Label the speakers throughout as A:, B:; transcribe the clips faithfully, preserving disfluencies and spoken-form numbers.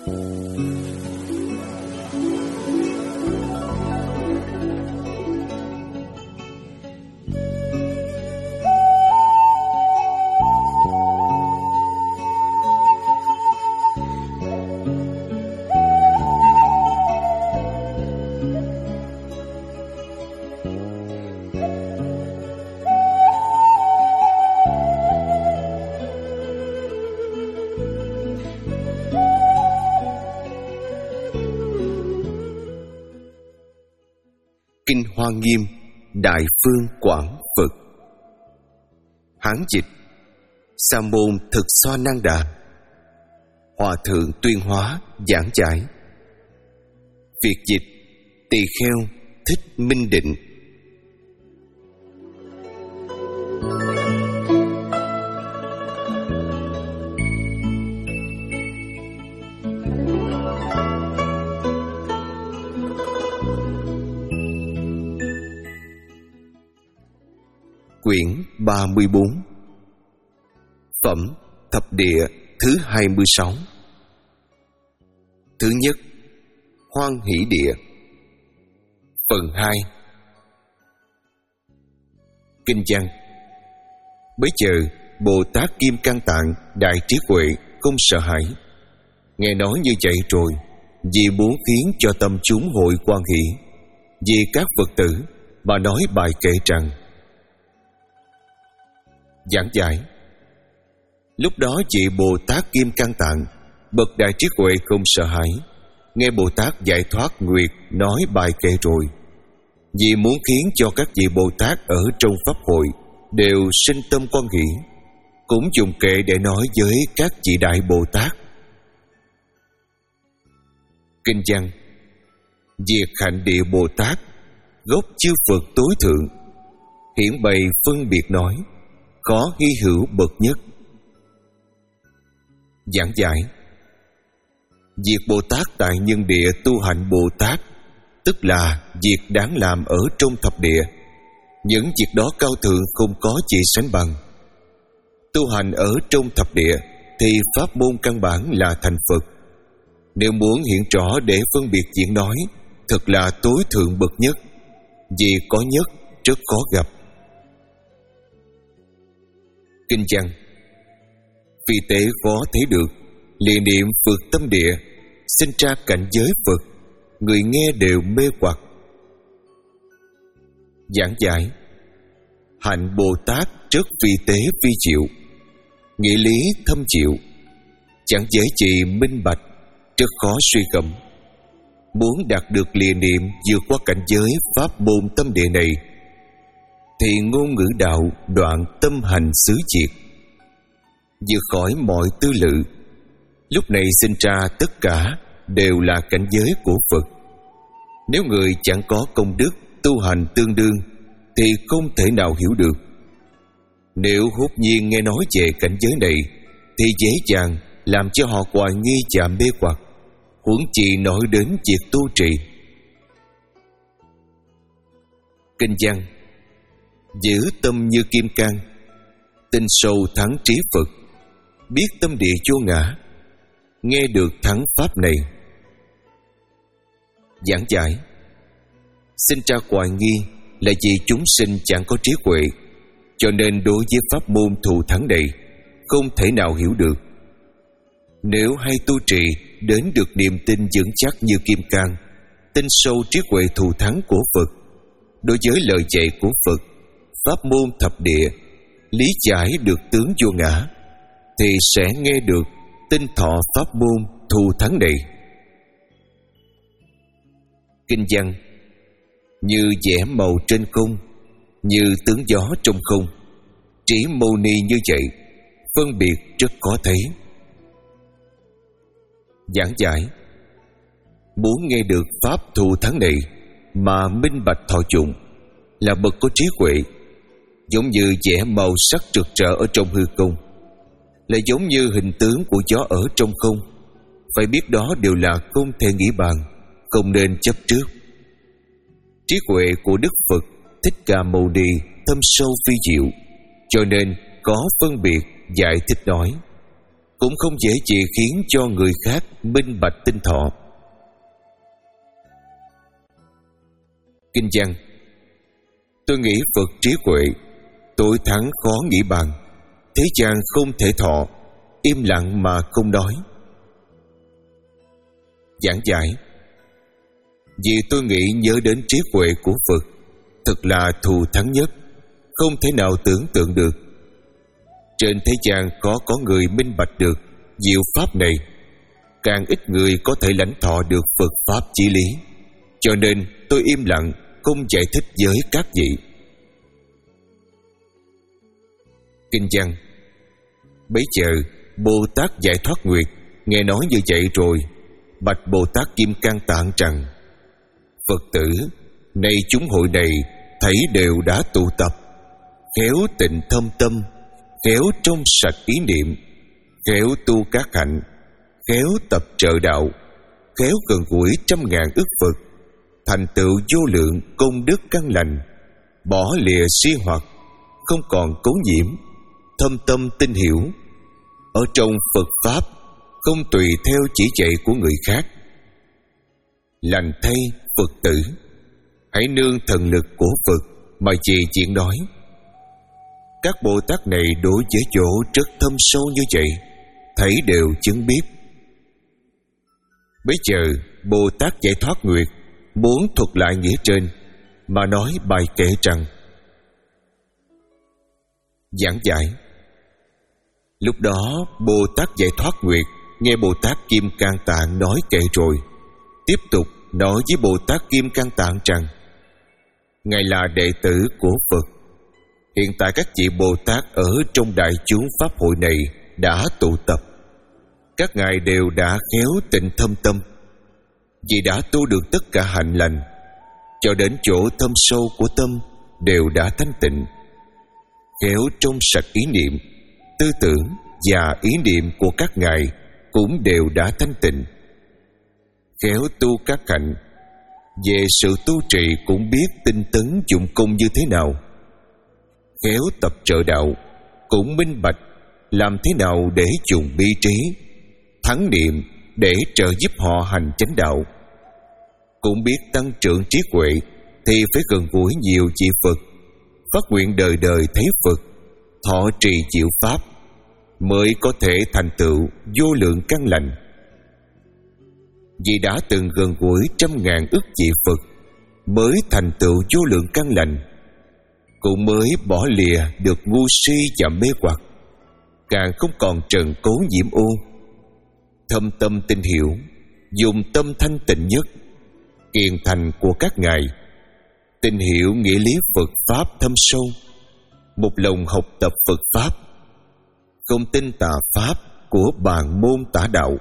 A: Kinh Hoa Nghiêm Đại Phương Quảng Phật. Hán dịch: Sa môn Thực Xoa Năng Đà. Hòa thượng Tuyên Hóa giảng giải. Việt dịch: Tỳ Kheo Thích Minh Định. Quyển ba mươi bốn. Phẩm Thập Địa thứ hai mươi sáu. Thứ nhất, Hoan Hỷ Địa. Phần hai. Kinh văn. Bấy giờ Bồ Tát Kim Cang Tạng đại trí huệ không sợ hãi, nghe nói như vậy rồi, vì muốn khiến cho tâm chúng hội hoan hỷ vì các Phật tử mà nói bài kệ rằng: Giảng giải. Lúc đó vị Bồ Tát Kim Cang Tạng bậc đại trí huệ không sợ hãi, nghe Bồ Tát giải thoát nguyệt nói bài kệ rồi, vì muốn khiến cho các vị Bồ Tát ở trong pháp hội đều sinh tâm quan hỷ, cũng dùng kệ để nói với các vị đại Bồ Tát. Kinh văn. Diệt hạnh địa Bồ Tát, gốc chư Phật tối thượng, hiển bày phân biệt nói, có hy hữu bậc nhất. Giảng giải. Việc Bồ Tát tại nhân địa tu hạnh Bồ Tát, tức là việc đáng làm ở trong thập địa. Những việc đó cao thượng không có gì sánh bằng. Tu hành ở trong thập địa thì pháp môn căn bản là thành Phật. Nếu muốn hiện rõ để phân biệt diễn nói, thật là tối thượng bậc nhất, vì có nhất rất khó gặp. Kinh văn. Vì tế khó thấy được, lìa niệm Phật tâm địa, sinh ra cảnh giới Phật, người nghe đều mê hoặc. Giảng giải. Hạnh Bồ Tát rất vi tế vi diệu, nghĩa lý thâm diệu, chẳng dễ gì minh bạch, rất khó suy gẫm. Muốn đạt được lìa niệm vượt qua cảnh giới pháp môn tâm địa này, thì ngôn ngữ đạo đoạn tâm hành xứ diệt, vượt khỏi mọi tư lự. Lúc này sinh ra tất cả đều là cảnh giới của Phật. Nếu người chẳng có công đức tu hành tương đương thì không thể nào hiểu được. Nếu hốt nhiên nghe nói về cảnh giới này thì dễ dàng làm cho họ hoài nghi và mê hoặc, huống chi nói đến việc tu trì. Kinh văn. Giữ tâm như kim cang, tin sâu thắng trí Phật, biết tâm địa vô ngã, nghe được thắng pháp này. Giảng giải. Sinh ra hoài nghi là vì chúng sinh chẳng có trí huệ, cho nên đối với pháp môn thù thắng này không thể nào hiểu được. Nếu hay tu trì đến được niềm tin vững chắc như kim cang, tin sâu trí huệ thù thắng của Phật, đối với lời dạy của Phật, pháp môn thập địa, lý giải được tướng vô ngã, thì sẽ nghe được tinh thọ pháp môn thù thắng này. Kinh văn. Như vẽ màu trên không, như tướng gió trong không, trí mâu ni như vậy, phân biệt rất khó thấy. Giảng giải. Muốn nghe được pháp thù thắng này mà minh bạch thọ dụng, là bậc có trí huệ, giống như vẽ màu sắc rực rỡ ở trong hư không, lại giống như hình tướng của gió ở trong không, phải biết đó đều là không thể nghĩ bàn, không nên chấp trước. Trí huệ của Đức Phật Thích Ca Mâu Ni thâm sâu phi diệu, cho nên có phân biệt giải thích nói. cũng không dễ gì khiến cho người khác minh bạch tinh thọ. Kinh văn: tôi nghĩ Phật trí huệ, tối thắng khó nghĩ bàn, thế gian không thể thọ, im lặng mà không nói. Giảng giải: vì tôi nghĩ nhớ đến trí huệ của Phật thật là thù thắng nhất, không thể nào tưởng tượng được. Trên thế gian khó có người minh bạch được diệu pháp này, càng ít người có thể lãnh thọ được Phật pháp chí lý, cho nên tôi im lặng không giải thích với các vị. Kinh văn: bấy giờ Bồ Tát Giải Thoát Nguyệt nghe nói như vậy rồi, bạch Bồ Tát Kim Cang Tạng rằng: Phật tử, nay chúng hội này thấy đều đã tụ tập, khéo tịnh thâm tâm, khéo trong sạch ý niệm, khéo tu các hạnh, khéo tập trợ đạo, khéo gần gũi trăm ngàn ức Phật, thành tựu vô lượng công đức căn lành, bỏ lìa si hoặc, không còn cấu nhiễm, thâm tâm tinh hiểu, ở trong Phật pháp không tùy theo chỉ dạy của người khác. Lành thay Phật tử, hãy nương thần lực của Phật mà trì chuyện nói. Các Bồ Tát này đối với chỗ rất thâm sâu như vậy, thấy đều chứng biết. Bây giờ Bồ Tát Giải Thoát Nguyệt muốn thuật lại nghĩa trên mà nói bài kệ rằng: giảng giải: lúc đó Bồ Tát Giải Thoát Nguyệt nghe Bồ Tát Kim Cang Tạng nói kệ rồi, tiếp tục nói với Bồ Tát Kim Cang Tạng rằng: ngài là đệ tử của Phật. Hiện tại các vị Bồ Tát ở trong đại chúng pháp hội này đã tụ tập, các ngài đều đã khéo tịnh thâm tâm, vì đã tu được tất cả hạnh lành, cho đến chỗ thâm sâu của tâm đều đã thanh tịnh, khéo trong sạch ý niệm, tư tưởng và ý niệm của các ngài cũng đều đã thanh tịnh, khéo tu các hạnh, về sự tu trì cũng biết tinh tấn dụng công như thế nào, khéo tập trợ đạo cũng minh bạch làm thế nào để dùng bi trí thắng niệm để trợ giúp họ hành chánh đạo, cũng biết tăng trưởng trí huệ thì phải gần gũi nhiều vị Phật, phát nguyện đời đời thấy Phật, thọ trì diệu pháp, mới có thể thành tựu vô lượng căn lành. Vì đã từng gần gũi trăm ngàn ức vị Phật mới thành tựu vô lượng căn lành, cũng mới bỏ lìa được ngu si và mê hoặc, càng không còn trần cấu nhiễm ô. Thâm tâm tinh hiểu, dùng tâm thanh tịnh nhất, kiền thành của các ngài, tinh hiểu nghĩa lý Phật pháp thâm sâu, một lòng học tập Phật pháp, không tin tà pháp của bàn môn tả đạo.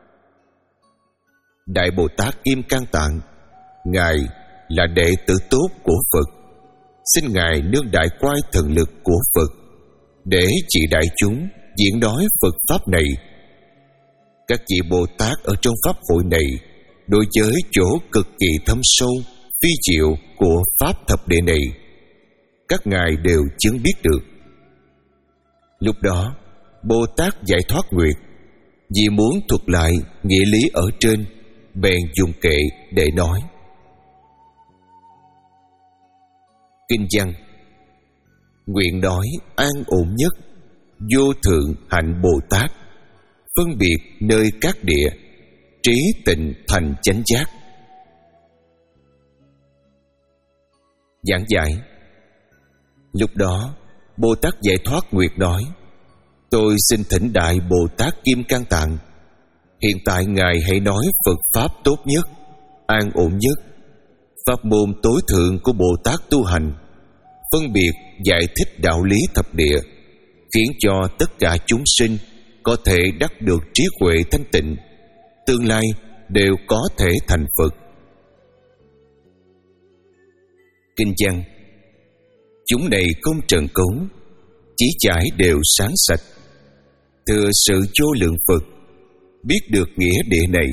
A: Đại Bồ Tát Kim Cang Tạng, ngài là đệ tử tốt của Phật, xin ngài nương đại quay thần lực của Phật để chỉ đại chúng diễn nói Phật pháp này. Các vị Bồ Tát ở trong pháp hội này đối với chỗ cực kỳ thâm sâu phi diệu của pháp thập địa này, các ngài đều chứng biết được. Lúc đó Bồ Tát Giải Thoát Nguyệt vì muốn thuật lại nghĩa lý ở trên, bèn dùng kệ để nói. Kinh văn: nguyện nói an ổn nhất, vô thượng hạnh Bồ Tát, phân biệt nơi các địa, trí tịnh thành chánh giác. Giảng giải: lúc đó Bồ Tát Giải Thoát Nguyệt nói: tôi xin thỉnh Đại Bồ Tát Kim Cang Tạng, hiện tại ngài hãy nói Phật pháp tốt nhất, an ổn nhất, pháp môn tối thượng của Bồ Tát tu hành, phân biệt giải thích đạo lý thập địa, khiến cho tất cả chúng sinh có thể đắc được trí huệ thanh tịnh, tương lai đều có thể thành Phật. Kinh văn: chúng này không trần cấu, chỉ trải đều sáng sạch, thừa sự vô lượng Phật, biết được nghĩa địa này.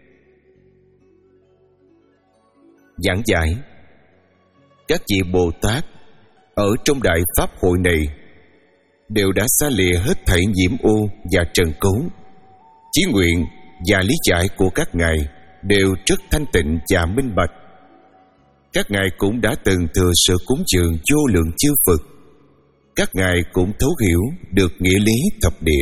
A: Giảng giải: các vị Bồ Tát ở trong đại pháp hội này đều đã xa lìa hết thảy nhiễm ô và trần cấu. Chí nguyện và lý giải của các ngài đều rất thanh tịnh và minh bạch. Các ngài cũng đã từng thừa sự cúng dường vô lượng chư Phật. Các ngài cũng thấu hiểu được nghĩa lý thập địa.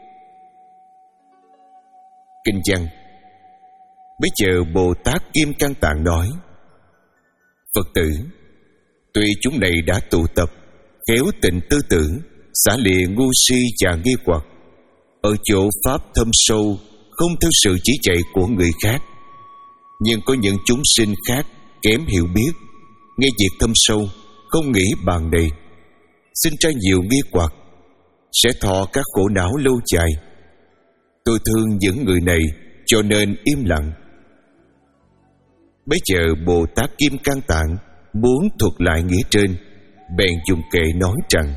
A: Kinh văn. Bây giờ Bồ Tát Kim Cang Tạng nói: Phật tử, tuy chúng này đã tụ tập, khéo tịnh tư tưởng, xả lìa ngu si và nghi hoặc, ở chỗ pháp thâm sâu, không theo sự chỉ dạy của người khác. Nhưng có những chúng sinh khác kém hiểu biết, nghe việc thâm sâu, không nghĩ bàn này, sinh ra nhiều nghi hoặc, sẽ thọ các khổ não lâu dài. Tôi thương những người này, cho nên im lặng. Bây giờ Bồ Tát Kim Cang Tạng muốn thuật lại nghĩa trên, bèn dùng kệ nói rằng: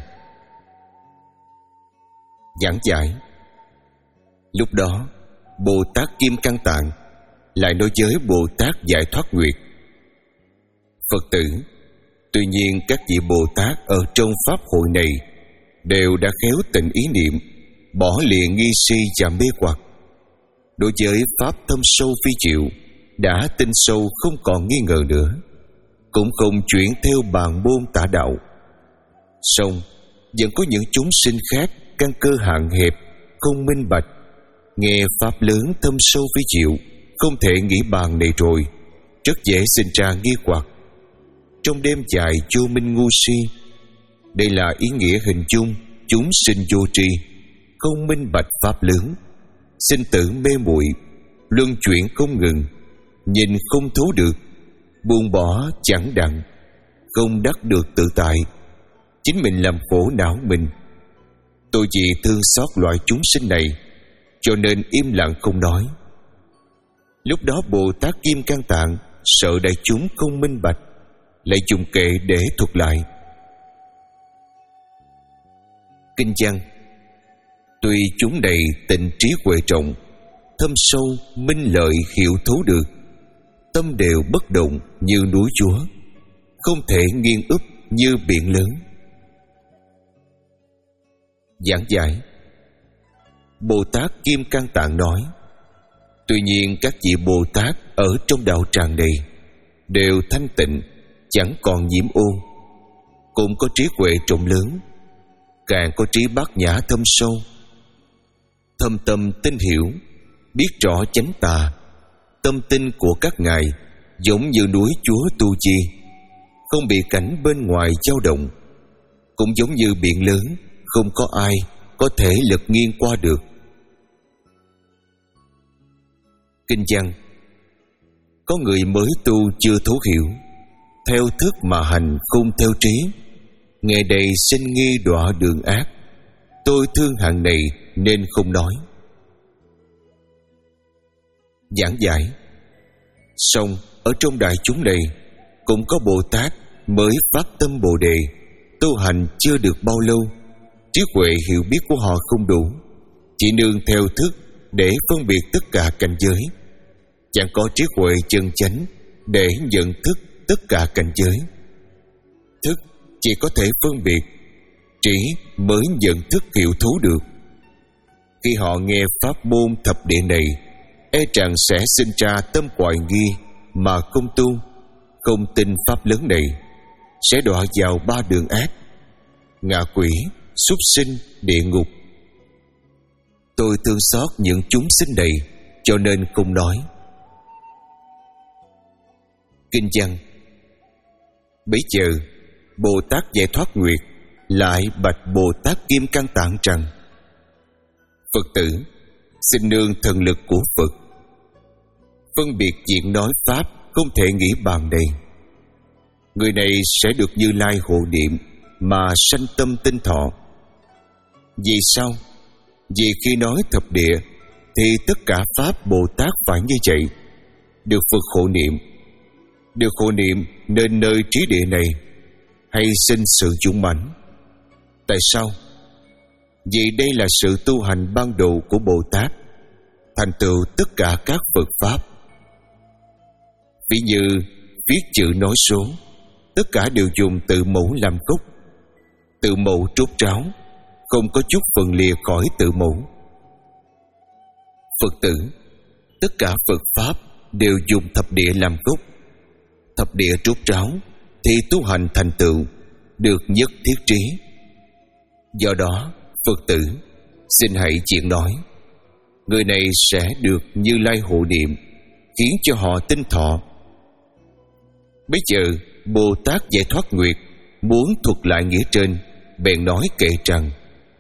A: Giảng giải. Lúc đó Bồ Tát Kim Cang Tạng lại nói với Bồ Tát Giải Thoát Nguyệt: Phật tử, tuy nhiên các vị Bồ Tát ở trong pháp hội này đều đã khéo tịnh ý niệm, bỏ liền nghi si và mê hoặc. Đối với pháp thâm sâu phi diệu, đã tin sâu không còn nghi ngờ nữa, cũng không chuyển theo bàn môn tả đạo. Song vẫn có những chúng sinh khác căn cơ hạn hẹp, không minh bạch, nghe pháp lớn thâm sâu phi diệu, không thể nghĩ bàn này rồi, rất dễ sinh ra nghi hoặc. Trong đêm dài vô minh ngu si, đây là ý nghĩa hình dung chúng sinh vô tri, không minh bạch pháp lớn, sinh tử mê muội, luân chuyển không ngừng, nhìn không thấu được, buông bỏ chẳng đặng, không đắc được tự tại, chính mình làm khổ não mình. Tôi vì thương xót loại chúng sinh này, cho nên im lặng không nói. Lúc đó Bồ Tát Kim Cang Tạng sợ đại chúng không minh bạch, lại dùng kệ để thuật lại. Kinh văn. Tuy chúng này tịnh trí huệ trọng, thâm sâu minh lợi hiểu thấu được, tâm đều bất động như núi Chúa, không thể nghiêng úp như biển lớn. Giảng giải. Bồ Tát Kim Cang Tạng nói: Tuy nhiên các vị Bồ Tát ở trong đạo tràng này đều thanh tịnh, chẳng còn nhiễm ô, cũng có trí huệ rộng lớn, càng có trí bát nhã thâm sâu, thâm tâm tinh hiểu, biết rõ chánh tà. Tâm tinh của các ngài giống như núi Chúa Tu Chi, không bị cảnh bên ngoài dao động, cũng giống như biển lớn, không có ai có thể lật nghiêng qua được. Kinh văn. Có người mới tu chưa thấu hiểu, theo thức mà hành không theo trí, nghe đây sinh nghi đọa đường ác. Tôi thương hạng này nên không nói. Giảng giải. Song ở trong đại chúng này cũng có Bồ Tát mới phát tâm Bồ Đề, tu hành chưa được bao lâu, trí huệ hiểu biết của họ không đủ, chỉ nương theo thức để phân biệt tất cả cảnh giới, chẳng có trí huệ chân chánh để nhận thức tất cả cảnh giới. Thức chỉ có thể phân biệt, trí mới nhận thức hiểu thấu được. Khi họ nghe pháp môn thập địa này, e rằng sẽ sinh ra tâm hoài nghi mà không tu, không tin pháp lớn này, sẽ đọa vào ba đường ác: ngạ quỷ, súc sinh, địa ngục. Tôi thương xót những chúng sinh này, cho nên không nói. Kinh văn. Bấy giờ Bồ Tát Giải Thoát Nguyệt lại bạch Bồ Tát Kim Cang Tạng rằng: Phật tử, xin nương thần lực của Phật, phân biệt diện nói pháp không thể nghĩ bàn này. Người này sẽ được Như Lai hộ niệm mà sanh tâm tinh thọ. Vì sao? Vì khi nói thập địa thì tất cả pháp Bồ Tát phải như vậy, được Phật hộ niệm. Được hộ niệm nên nơi trí địa này hay sinh sự dũng mãnh. Tại sao? Vì đây là sự tu hành ban đầu của Bồ Tát, thành tựu tất cả các Phật pháp. Ví như viết chữ nói số, tất cả đều dùng từ mẫu làm gốc, từ mẫu trốt tráo, không có chút phần lìa khỏi tự mẫu. Phật tử, tất cả Phật Pháp đều dùng thập địa làm gốc. Thập địa rốt ráo thì tu hành thành tựu được nhất thiết trí. Do đó, Phật tử, xin hãy chuyện nói, người này sẽ được Như Lai hộ niệm, khiến cho họ tinh thọ. Bây giờ Bồ Tát Giải Thoát Nguyệt muốn thuật lại nghĩa trên, bèn nói kệ rằng: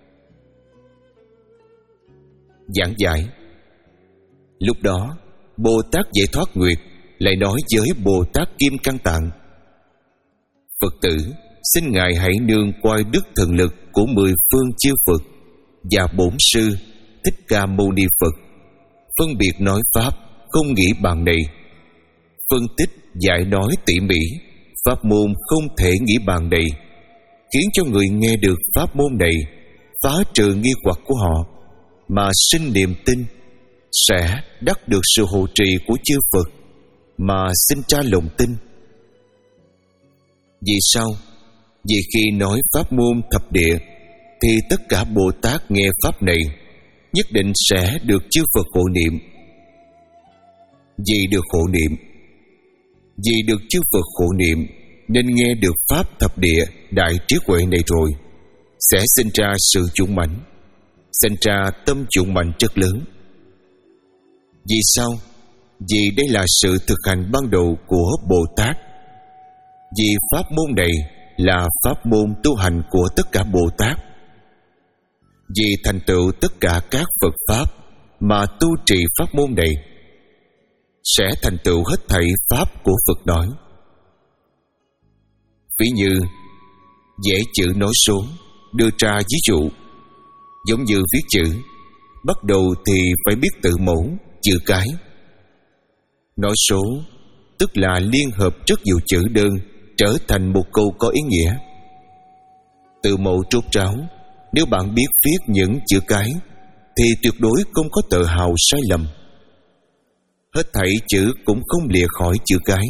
A: giảng giải. Lúc đó Bồ Tát Giải Thoát Nguyệt lại nói với Bồ Tát Kim Cang Tạng: Phật tử, xin ngài hãy nương coi đức thần lực của mười phương chư Phật và bổn sư Thích Ca Mâu Ni Phật, phân biệt nói pháp không nghĩ bàn này, phân tích giải nói tỉ mỉ pháp môn không thể nghĩ bàn này, khiến cho người nghe được pháp môn này phá trừ nghi hoặc của họ mà sinh niềm tin, sẽ đắc được sự hộ trì của chư Phật mà sinh ra lòng tin. Vì sao? Vì khi nói pháp môn thập địa thì tất cả Bồ Tát nghe pháp này nhất định sẽ được chư Phật hộ niệm. Vì được hộ niệm, vì được chư Phật hộ niệm nên nghe được pháp thập địa đại trí huệ này rồi, sẽ sinh ra sự dũng mãnh, sinh ra tâm dũng mạnh rất lớn. Vì sao? Vì đây là sự thực hành ban đầu của Bồ Tát. Vì pháp môn này là pháp môn tu hành của tất cả Bồ Tát. Vì thành tựu tất cả các Phật Pháp mà tu trì pháp môn này, sẽ thành tựu hết thảy pháp của Phật nói. Ví như vẽ chữ nói số, đưa ra ví dụ, giống như viết chữ, bắt đầu thì phải biết tự mẫu, chữ cái. Nói số tức là liên hợp rất nhiều chữ đơn trở thành một câu có ý nghĩa. Tự mẫu rốt ráo, nếu bạn biết viết những chữ cái thì tuyệt đối không có tờ hào sai lầm. Hết thảy chữ cũng không lìa khỏi chữ cái.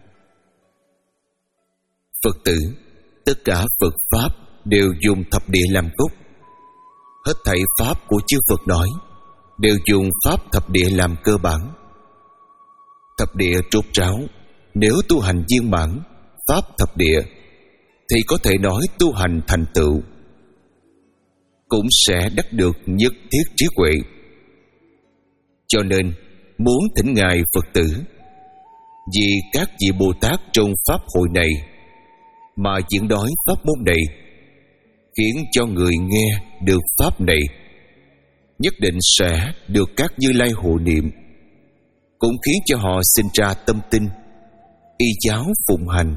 A: Phật tử, tất cả Phật Pháp đều dùng thập địa làm gốc. Hết thảy Pháp của chư Phật nói đều dùng Pháp thập địa làm cơ bản. Thập địa rốt ráo, nếu tu hành viên mãn Pháp thập địa thì có thể nói tu hành thành tựu, cũng sẽ đắc được nhất thiết trí huệ. Cho nên muốn thỉnh ngài Phật tử, vì các vị Bồ Tát trong pháp hội này mà diễn nói pháp môn này, khiến cho người nghe được pháp này nhất định sẽ được các Như Lai hộ niệm, cũng khiến cho họ sinh ra tâm tin, y giáo phụng hành.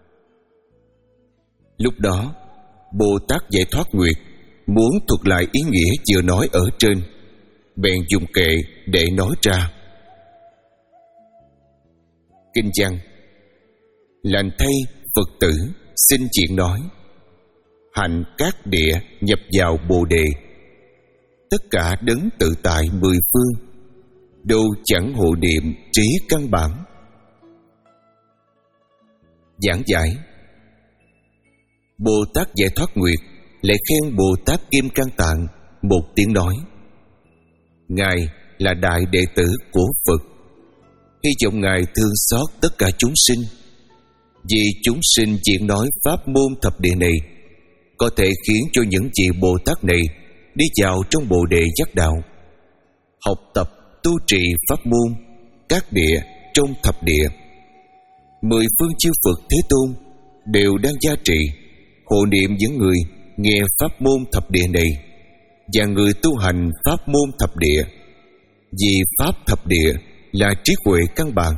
A: Lúc đó Bồ Tát Giải Thoát Nguyệt muốn thuật lại ý nghĩa vừa nói ở trên, bèn dùng kệ để nói ra. Kinh văn: lành thay Phật tử xin chuyện nói, hành các địa nhập vào Bồ đề, tất cả đấng tự tại mười phương, đâu chẳng hộ niệm trí căn bản. Giảng giải: Bồ Tát Giải Thoát Nguyệt lại khen Bồ Tát Kim Cang Tạng một tiếng nói: ngài là đại đệ tử của Phật, hy vọng ngài thương xót tất cả chúng sinh, vì chúng sinh diễn nói pháp môn thập địa này có thể khiến cho những vị Bồ Tát này đi vào trong Bồ đề giác đạo, học tập tu trì pháp môn các địa trong thập địa. Mười phương chư Phật Thế Tôn đều đang gia trì hộ niệm những người nghe pháp môn thập địa này và người tu hành pháp môn thập địa, vì pháp thập địa là trí huệ căn bản.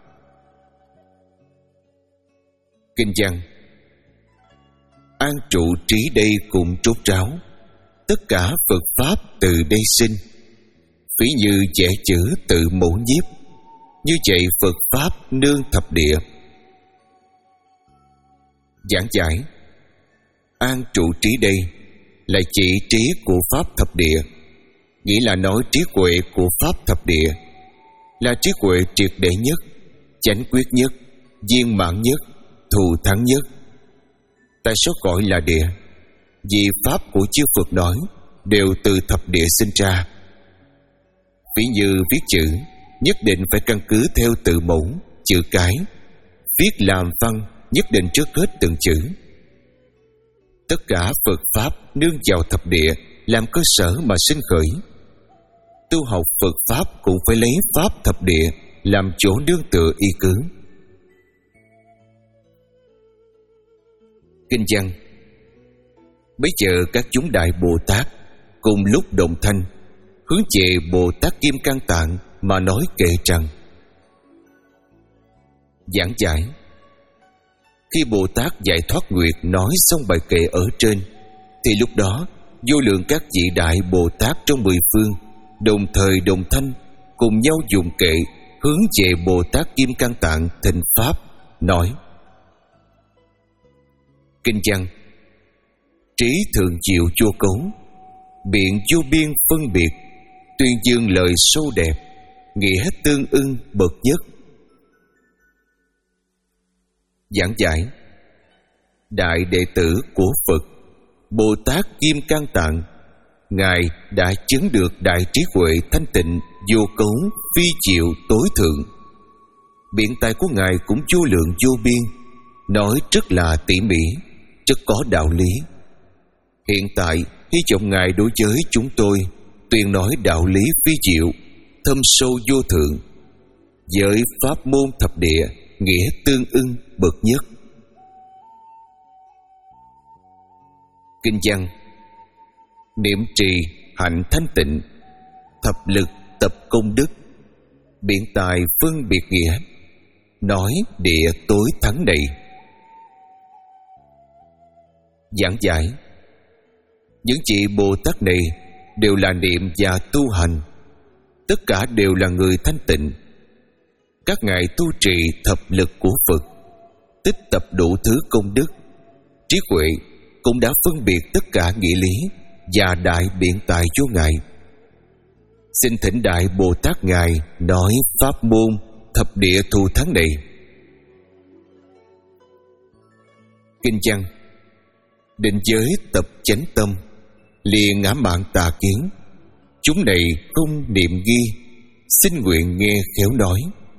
A: Kinh văn: an trụ trí đây cùng trốt ráo, tất cả Phật Pháp từ đây sinh, ví như vẽ chữ tự mẫu nhiếp, như vậy Phật Pháp nương thập địa. Giảng giải: an trụ trí đây là chỉ trí của Pháp thập địa, nghĩa là nói trí huệ của Pháp thập địa là trí huệ triệt để nhất, chánh quyết nhất, viên mãn nhất, thù thắng nhất. Tại số gọi là địa, vì pháp của chư Phật nói đều từ thập địa sinh ra. Ví như viết chữ, nhất định phải căn cứ theo tự mẫu, chữ cái. Viết làm văn, nhất định trước hết từng chữ. Tất cả Phật pháp nương vào thập địa làm cơ sở mà sinh khởi. Tu học Phật pháp cũng phải lấy pháp thập địa làm chỗ nương tựa y cứ. Kinh văn: bấy giờ các chúng đại Bồ Tát cùng lúc đồng thanh hướng về Bồ Tát Kim Cang Tạng mà nói kệ rằng: giảng giải. Khi Bồ Tát giải thoát nguyệt nói xong bài kệ ở trên, thì lúc đó vô lượng các vị đại Bồ Tát trong mười phương đồng thời đồng thanh cùng nhau dùng kệ hướng về Bồ Tát Kim Cang Tạng thỉnh pháp nói: kinh văn: trí thường diệu vô cấu, biện vô biên phân biệt, tuyên dương lời sâu đẹp, nghĩa tương ưng bậc nhất. Giảng giải: đại đệ tử của Phật Bồ Tát Kim Cang Tạng, Ngài đã chứng được đại trí huệ thanh tịnh vô cấu phi diệu tối thượng. Biện tài của Ngài cũng vô lượng vô biên, nói rất là tỉ mỉ, rất có đạo lý. Hiện tại hy vọng Ngài đối với chúng tôi tuyên nói đạo lý phi diệu, thâm sâu vô thượng, với pháp môn thập địa, nghĩa tương ưng bậc nhất. Kinh văn: niệm trì hạnh thanh tịnh, thập lực tập công đức, biện tài phân biệt nghĩa, nói địa tối thắng này. Giảng giải: những vị Bồ Tát này đều là niệm và tu hành, tất cả đều là người thanh tịnh. Các ngài tu trì thập lực của Phật, tích tập đủ thứ công đức, trí huệ cũng đã phân biệt tất cả nghĩa lý và đại biện tài cho Ngài. Xin thỉnh đại Bồ Tát Ngài nói pháp môn thập địa thù thắng này. Kinh văn: định giới tập chánh tâm, lìa ngã mạn tà kiến, chúng này không niệm ghi, xin nguyện nghe khéo nói.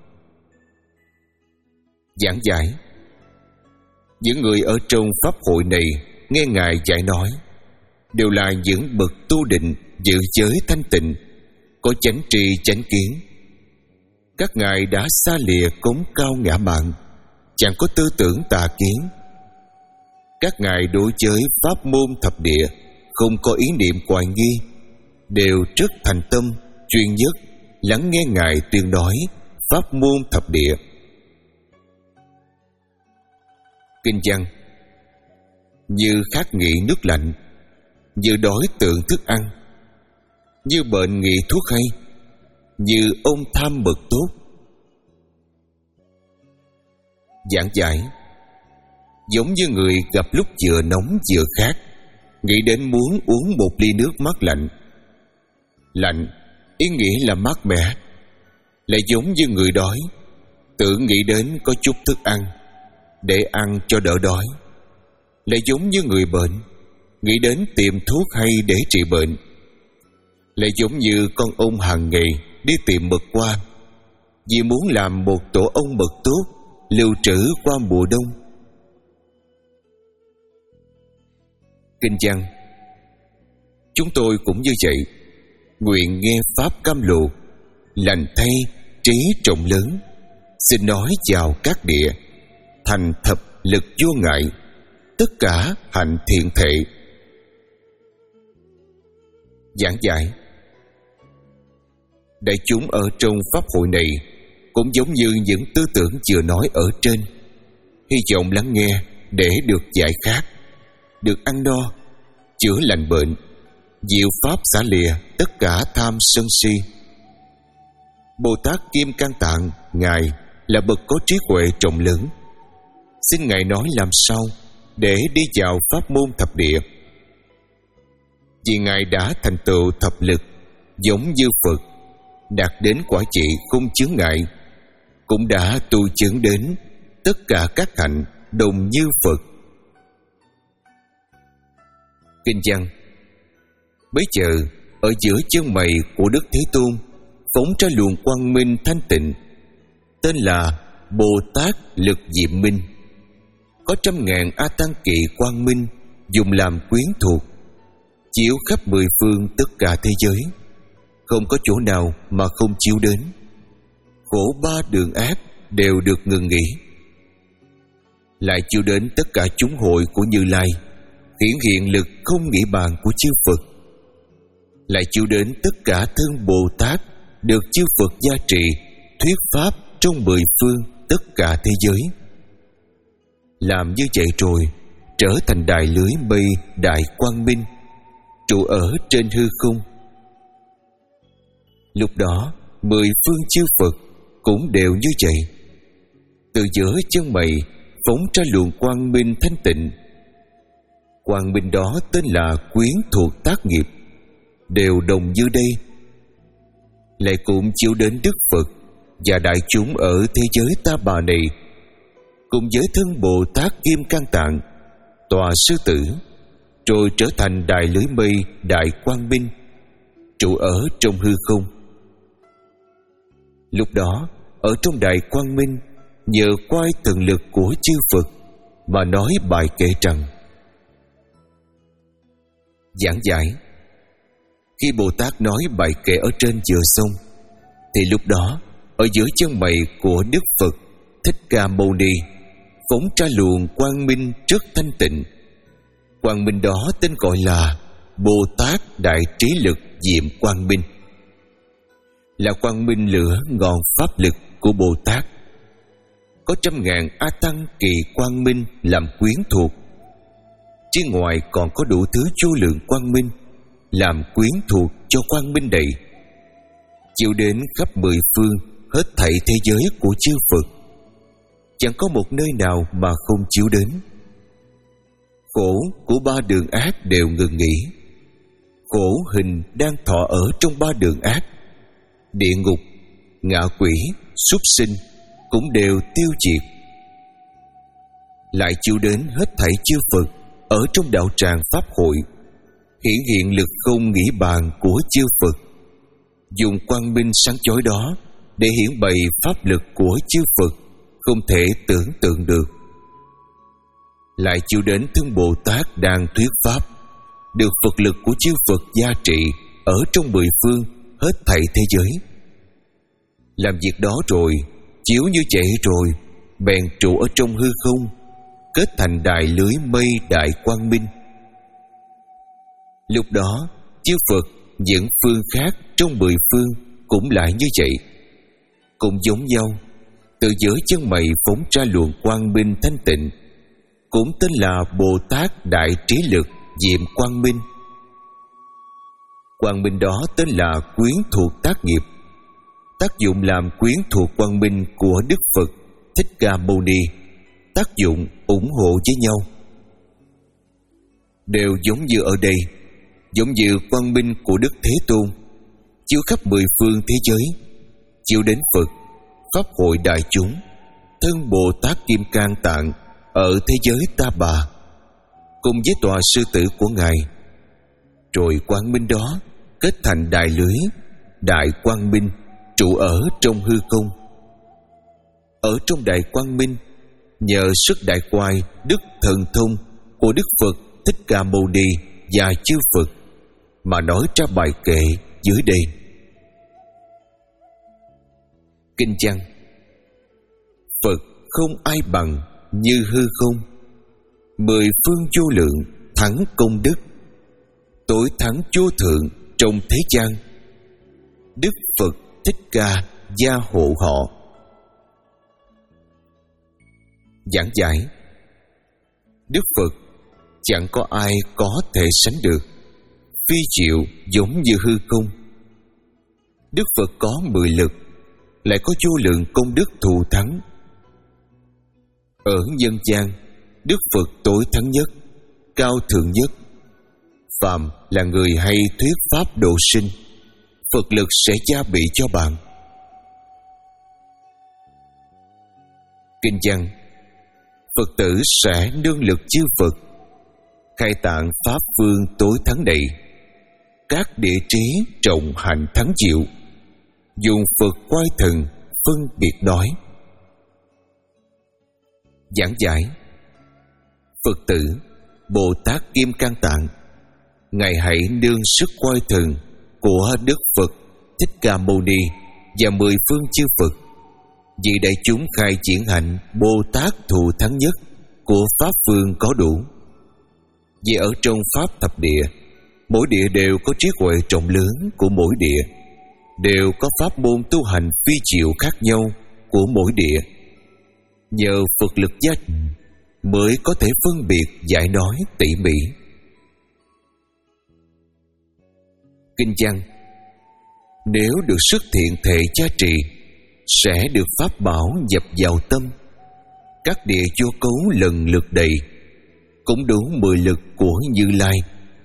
A: Giảng giải: những người ở trong pháp hội này nghe Ngài giải nói đều là những bậc tu định, giữ giới thanh tịnh, có chánh tri chánh kiến. Các ngài đã xa lìa cống cao ngã mạn, chẳng có tư tưởng tà kiến. Các ngài đối với pháp môn thập địa không có ý niệm hoài nghi, đều rất thành tâm chuyên nhất lắng nghe Ngài tuyên nói pháp môn thập địa. Kinh văn: như khát nghị nước lạnh, như đói tượng thức ăn, như bệnh nghị thuốc hay, như ôm tham mật tốt. Giảng giải: giống như người gặp lúc vừa nóng vừa khát, nghĩ đến muốn uống một ly nước mát lạnh. Lạnh ý nghĩa là mát mẻ, lại giống như người đói, tưởng nghĩ đến có chút thức ăn để ăn cho đỡ đói. Lại giống như người bệnh, nghĩ đến tìm thuốc hay để trị bệnh. Lại giống như con ong hàng ngày đi tìm mật hoa, vì muốn làm một tổ ong mật tốt lưu trữ qua mùa đông. Kinh văn: chúng tôi cũng như vậy, nguyện nghe pháp cam lộ, lành thay trí trọng lớn, xin nói vào các địa, thành thập lực vô ngại, tất cả hạnh thiện thệ. Giảng giải: đại chúng ở trong pháp hội này cũng giống như những tư tưởng vừa nói ở trên, hy vọng lắng nghe để được giải khát, được ăn no, chữa lành bệnh, diệu pháp xả lìa tất cả tham sân si. Bồ Tát Kim Cang Tạng Ngài là bậc có trí huệ rộng lớn, xin Ngài nói làm sao để đi vào pháp môn thập địa. Vì Ngài đã thành tựu thập lực giống như Phật, đạt đến quả trị không chướng ngại, cũng đã tu chứng đến tất cả các hạnh đồng như Phật. Kinh văn: Bấy giờ ở giữa chân mày của Đức Thế Tôn phóng ra luồng quang minh thanh tịnh, tên là Bồ Tát Lực Diệm Minh. Có trăm ngàn A Tăng Kỵ quang minh dùng làm quyến thuộc, chiếu khắp mười phương tất cả thế giới, không có chỗ nào mà không chiếu đến. Khổ ba đường ác đều được ngừng nghỉ. Lại chiếu đến tất cả chúng hội của Như Lai, hiển hiện lực không nghĩ bàn của chư Phật. Lại chiếu đến tất cả thân Bồ Tát được chư Phật gia trì, thuyết pháp trong mười phương tất cả thế giới. Làm như vậy rồi trở thành đại lưới mây đại quang minh, trụ ở trên hư không. Lúc đó mười phương chư Phật cũng đều như vậy. Từ giữa chân mày phóng ra luồng quang minh thanh tịnh. Quang minh đó tên là quyến thuộc tác nghiệp, đều đồng như đây. Lại cũng chiếu đến Đức Phật và đại chúng ở thế giới Ta Bà này, cùng với thân Bồ Tát Kim Cang Tạng, tòa sư tử, rồi trở thành đại lưới mây đại quang minh, trụ ở trong hư không. Lúc đó ở trong đại quang minh, nhờ quay thần lực của chư Phật mà nói bài kệ rằng: Giảng giải: Khi Bồ Tát nói bài kệ ở trên vừa xong, thì lúc đó ở giữa chân mày của Đức Phật Thích Ca Mâu Ni phóng ra luồng quang minh rất thanh tịnh. Quang minh đó tên gọi là Bồ Tát Đại Trí Lực Diệm Quang Minh, là quang minh lửa ngọn pháp lực của Bồ Tát. Có trăm ngàn A Tăng Kỳ quang minh làm quyến thuộc, chứ ngoài còn có đủ thứ vô lượng quang minh làm quyến thuộc cho quang minh này, chiếu đến khắp mười phương hết thảy thế giới của chư Phật. Chẳng có một nơi nào mà không chiếu đến. Khổ của ba đường ác đều ngừng nghỉ. Khổ hình đang thọ ở trong ba đường ác, địa ngục, ngạ quỷ, súc sinh cũng đều tiêu diệt. Lại chiếu đến hết thảy chư Phật ở trong đạo tràng pháp hội, hiển hiện lực không nghĩ bàn của chư Phật, dùng quang minh sáng chói đó để hiển bày pháp lực của chư Phật không thể tưởng tượng được. Lại chiếu đến thân Bồ Tát đang thuyết pháp, được Phật lực của chư Phật gia trị ở trong mười phương hết thảy thế giới. Làm việc đó rồi, chiếu như vậy rồi, bèn trụ ở trong hư không, kết thành đại lưới mây đại quang minh. Lúc đó chư Phật những phương khác trong mười phương cũng lại như vậy, cũng giống nhau. Từ giữa chân mày phóng ra luồng quang minh thanh tịnh, cũng tên là Bồ Tát Đại Trí Lực Diệm Quang Minh. Quang minh đó tên là quyến thuộc tác nghiệp, tác dụng làm quyến thuộc quang minh của Đức Phật Thích Ca Mâu Ni, tác dụng ủng hộ với nhau. Đều giống như ở đây, giống như quang minh của Đức Thế Tôn, chiếu khắp mười phương thế giới, chiếu đến Phật pháp hội đại chúng, thân Bồ Tát Kim Cang Tạng ở thế giới Ta Bà, cùng với tòa sư tử của Ngài. Rồi quang minh đó kết thành đại lưới đại quang minh, trụ ở trong hư không. Ở trong đại quang minh, nhờ sức đại quay đức thần thông của Đức Phật Thích Ca Mâu Ni và chư Phật mà nói ra bài kệ dưới đây. Kinh văn: Phật không ai bằng như hư không, mười phương vô lượng thắng công đức, tối thắng vô thượng trong thế gian, Đức Phật Thích Ca gia hộ họ. Giảng giải: Đức Phật chẳng có ai có thể sánh được, phi diệu giống như hư không. Đức Phật có mười lực, lại có vô lượng công đức thù thắng. Ở nhân gian, Đức Phật tối thắng nhất, cao thượng nhất. Phàm là người hay thuyết pháp độ sinh, Phật lực sẽ gia bị cho bạn. Kinh văn: Phật tử sẽ nương lực chư Phật, khai tạng pháp phương tối thắng đầy, các địa trí trọng hạnh thắng diệu, dùng Phật quay thần phân biệt nói. Giảng giải. Phật tử Bồ Tát Kim Cang Tạng, Ngài hãy nương sức quay thần của Đức Phật Thích Ca Mâu Ni và mười phương chư Phật, vì đại chúng khai triển hạnh Bồ Tát thù thắng nhất của pháp phương có đủ. Vì ở trong pháp thập địa, mỗi địa đều có trí huệ rộng lớn của mỗi địa, đều có pháp môn tu hành phi diệu khác nhau của mỗi địa. Nhờ Phật lực gia mới có thể phân biệt giải nói tỉ mỉ. Kinh văn. Nếu được sức thiện thể gia trì, sẽ được pháp bảo nhập vào tâm. Các địa vô cấu lần lượt đầy, cũng đủ mười lực của Như Lai.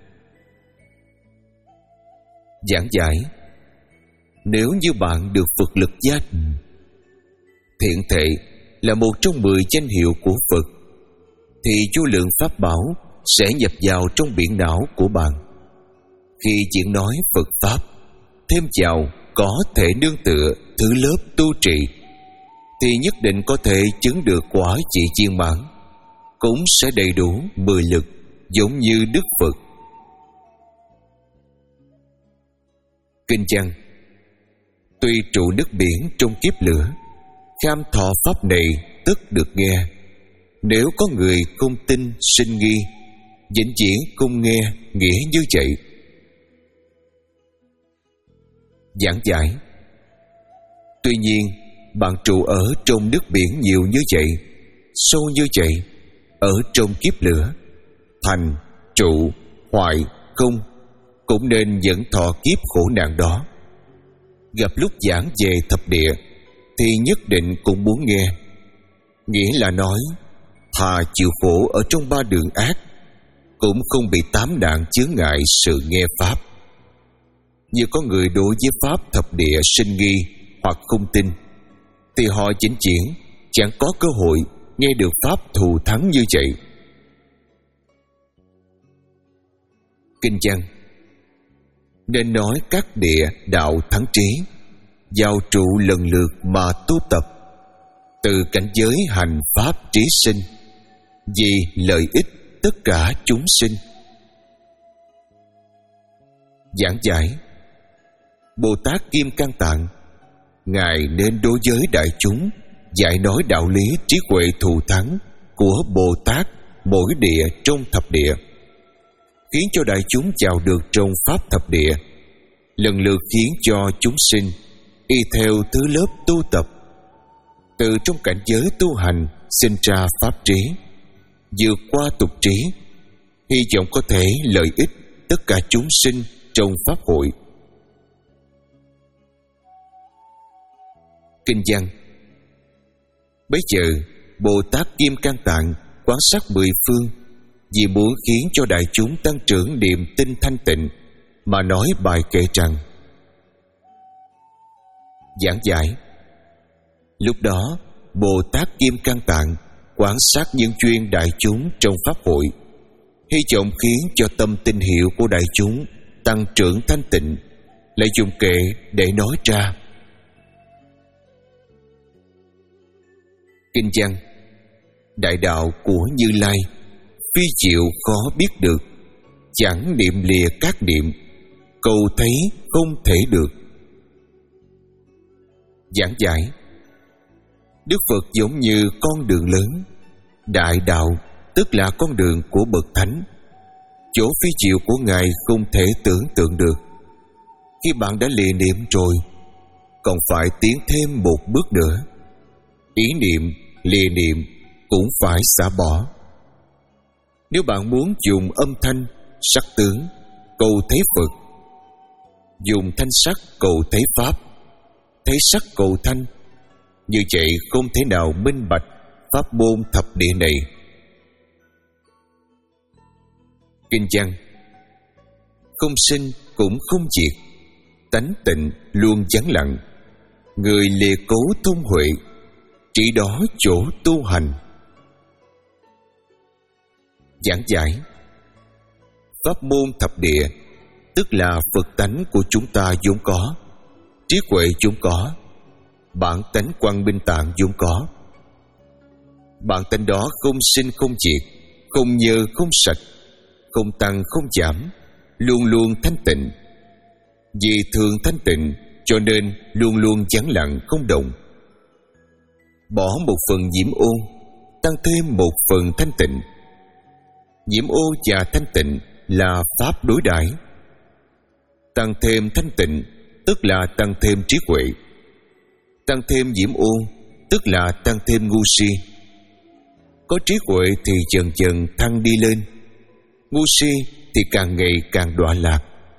A: Giảng giải. Nếu như bạn được Phật lực gia trì, thiện thể là một trong mười danh hiệu của Phật, thì vô lượng pháp bảo sẽ nhập vào trong biển não của bạn. Khi diễn nói Phật pháp, thêm vào có thể nương tựa thứ lớp tu trì, thì nhất định có thể chứng được quả chỉ viên mãn, cũng sẽ đầy đủ mười lực giống như Đức Phật. Kinh văn. Tuy trụ nước biển trong kiếp lửa, kham thọ pháp này tất được nghe. Nếu có người không tin sinh nghi, vĩnh viễn không nghe nghĩa như vậy. Giảng giải. Tuy nhiên, bạn trụ ở trong nước biển nhiều như vậy, sâu như vậy, ở trong kiếp lửa, thành, trụ, hoại, không, cũng nên dẫn thọ kiếp khổ nạn đó. Gặp lúc giảng về thập địa, thì nhất định cũng muốn nghe. Nghĩa là nói, thà chịu khổ ở trong ba đường ác, cũng không bị tám nạn chướng ngại sự nghe pháp. Như có người đối với pháp thập địa sinh nghi hoặc không tin, thì họ vĩnh viễn chẳng có cơ hội nghe được pháp thù thắng như vậy. Kinh văn. Nên nói các địa đạo thắng trí, giao trụ lần lượt mà tu tập, từ cảnh giới hành pháp trí sinh, vì lợi ích tất cả chúng sinh. Giảng giải. Bồ Tát Kim Cang Tạng, Ngài nên đối với đại chúng giải nói đạo lý trí huệ thù thắng của Bồ Tát mỗi địa trong thập địa, khiến cho đại chúng vào được trong pháp thập địa, lần lượt khiến cho chúng sinh y theo thứ lớp tu tập, từ trong cảnh giới tu hành sinh ra pháp trí, vượt qua tục trí, hy vọng có thể lợi ích tất cả chúng sinh trong pháp hội. Kinh văn. Bấy giờ Bồ Tát Kim Cang Tạng quán sát mười phương, vì muốn khiến cho đại chúng tăng trưởng niềm tin thanh tịnh, mà nói bài kệ rằng. Giảng giải. Lúc đó Bồ Tát Kim Cang Tạng quán sát nhân duyên đại chúng trong pháp hội, hy vọng khiến cho tâm tin hiệu của đại chúng tăng trưởng thanh tịnh, lại dùng kệ để nói ra. Kinh văn. Đại đạo của Như Lai phi diệu khó biết được, chẳng niệm lìa các niệm, cầu thấy không thể được. Giảng giải. Đức Phật giống như con đường lớn. Đại đạo tức là con đường của bậc thánh. Chỗ phi diệu của Ngài không thể tưởng tượng được. Khi bạn đã lìa niệm rồi, còn phải tiến thêm một bước nữa. Ý niệm, lìa niệm cũng phải xả bỏ. Nếu bạn muốn dùng âm thanh, sắc tướng cầu thấy Phật, dùng thanh sắc cầu thấy Pháp, thấy sắc cầu thanh, như vậy không thể nào minh bạch pháp môn thập địa này. Kinh văn. Không sinh cũng không diệt, tánh tịnh luôn vắng lặng, người lìa cấu thông huệ, chỉ đó chỗ tu hành. Giảng giải. Pháp môn thập địa tức là Phật tánh của chúng ta vốn có, trí huệ vốn có, bản tánh quang minh tạng vốn có. Bản tánh đó không sinh không diệt, không nhơ không sạch, không tăng không giảm, luôn luôn thanh tịnh. Vì thường thanh tịnh cho nên luôn luôn vắng lặng không động. Bỏ một phần nhiễm ô, tăng thêm một phần thanh tịnh. Nhiễm ô và thanh tịnh là pháp đối đãi. Tăng thêm thanh tịnh tức là tăng thêm trí huệ. Tăng thêm nhiễm ô tức là tăng thêm ngu si. Có trí huệ thì dần dần thăng đi lên, ngu si thì càng ngày càng đọa lạc.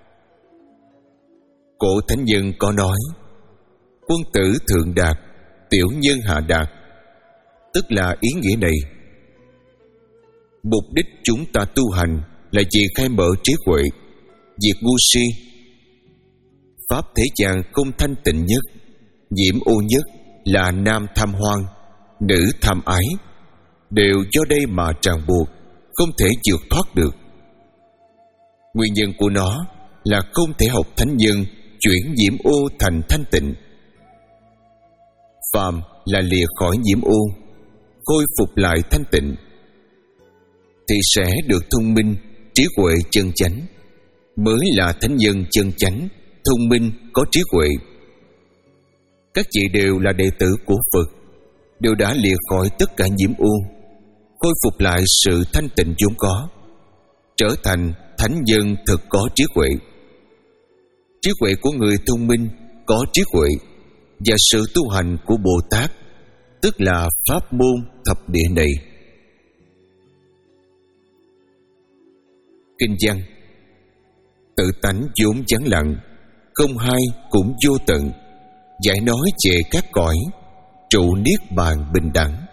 A: Cổ thánh nhân có nói: quân tử thượng đạt, tiểu nhân hạ đạt. Tức là ý nghĩa này. Mục đích chúng ta tu hành là vì khai mở trí huệ, diệt ngu si. Pháp thế gian không thanh tịnh nhất, nhiễm ô nhất là nam tham hoang, nữ tham ái, đều do đây mà ràng buộc, không thể vượt thoát được. Nguyên nhân của nó là không thể học thánh nhân chuyển nhiễm ô thành thanh tịnh. Phàm là lìa khỏi nhiễm ô, khôi phục lại thanh tịnh, thì sẽ được thông minh, trí huệ chân chánh, mới là thánh nhân chân chánh, thông minh có trí huệ. Các vị đều là đệ tử của Phật, đều đã lìa khỏi tất cả nhiễm ô, khôi phục lại sự thanh tịnh vốn có, trở thành thánh nhân thực có trí huệ. Trí huệ của người thông minh có trí huệ và sự tu hành của Bồ Tát tức là pháp môn thập địa này. Kinh văn: tự tánh vốn vắng lặng, không hai cũng vô tận, giải nói về các cõi, trụ niết bàn bình đẳng.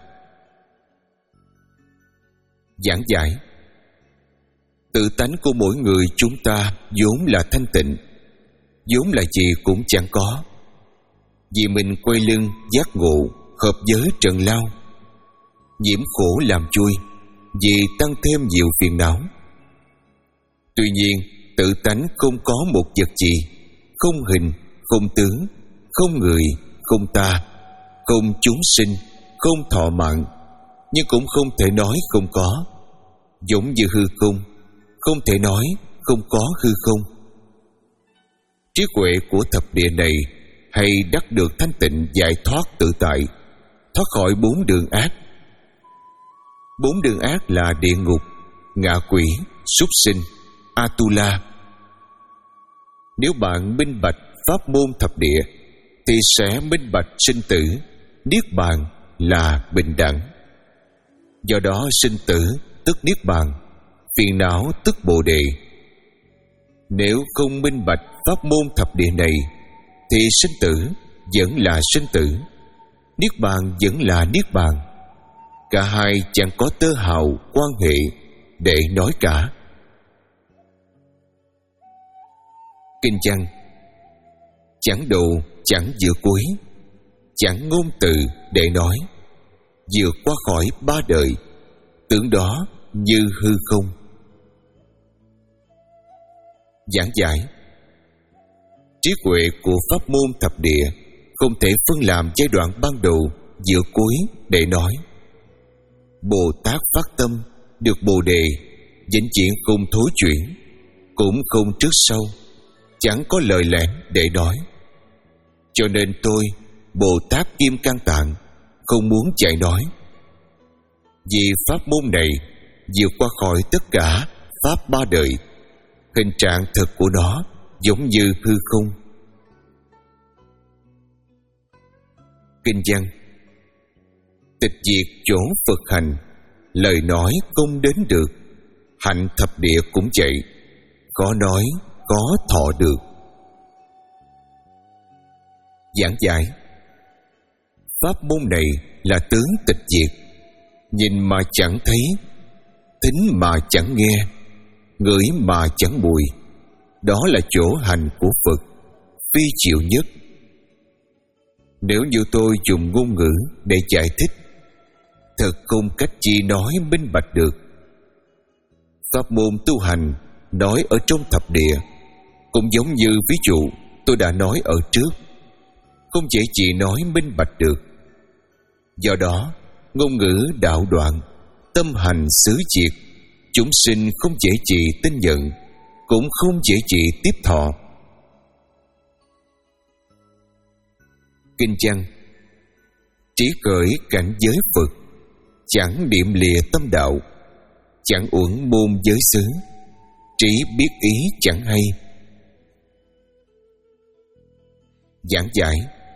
A: Giảng giải: tự tánh của mỗi người chúng ta vốn là thanh tịnh, vốn là gì cũng chẳng có. Vì mình quay lưng giác ngộ, hợp giới trần lao, nhiễm khổ làm vui, vì tăng thêm nhiều phiền não. Tuy nhiên, tự tánh không có một vật gì, không hình, không tướng, không người, không ta, không chúng sinh, không thọ mạng, nhưng cũng không thể nói không có. Giống như hư không, không thể nói không có hư không. Trí huệ của thập địa này hay đắc được thanh tịnh giải thoát tự tại, thoát khỏi bốn đường ác. Bốn đường ác là địa ngục, ngạ quỷ, súc sinh, Atula. Nếu bạn minh bạch pháp môn thập địa thì sẽ minh bạch sinh tử, niết bàn là bình đẳng. Do đó sinh tử tức niết bàn, phiền não tức bồ đề. Nếu không minh bạch pháp môn thập địa này thì sinh tử vẫn là sinh tử, niết bàn vẫn là niết bàn. Cả hai chẳng có tơ hào quan hệ để nói cả. Kinh văn: chẳng đầu chẳng giữa cuối, chẳng ngôn từ để nói, vượt qua khỏi ba đời, tưởng đó như hư không. Giảng giải: trí huệ của pháp môn thập địa không thể phân làm giai đoạn ban đầu, giữa cuối để nói. Bồ Tát phát tâm được bồ đề, vĩnh viễn không thối chuyển, cũng không trước sau, chẳng có lời lẽ để nói. Cho nên tôi, Bồ Tát Kim Cang Tạng, không muốn chạy nói. Vì pháp môn này vượt qua khỏi tất cả pháp ba đời, hình trạng thật của nó giống như hư không. Kinh văn: tịch diệt chỗ Phật hành, lời nói không đến được, hạnh thập địa cũng vậy, có nói có thọ được. Giảng giải: pháp môn này là tướng tịch diệt, nhìn mà chẳng thấy, thính mà chẳng nghe, ngửi mà chẳng mùi. Đó là chỗ hành của Phật, phi chịu nhất. Nếu như tôi dùng ngôn ngữ để giải thích, thật không cách chi nói minh bạch được. Pháp môn tu hành nói ở trong thập địa, cũng giống như ví dụ tôi đã nói ở trước, không dễ gì nói minh bạch được. Do đó, ngôn ngữ đạo đoạn, tâm hành xứ diệt, chúng sinh không dễ gì tin nhận, cũng không dễ gì tiếp thọ. Kinh văn: trí khởi cảnh giới Phật, chẳng niệm lìa tâm đạo, chẳng uổng môn giới xứ, trí biết ý chẳng hay. Giảng giải: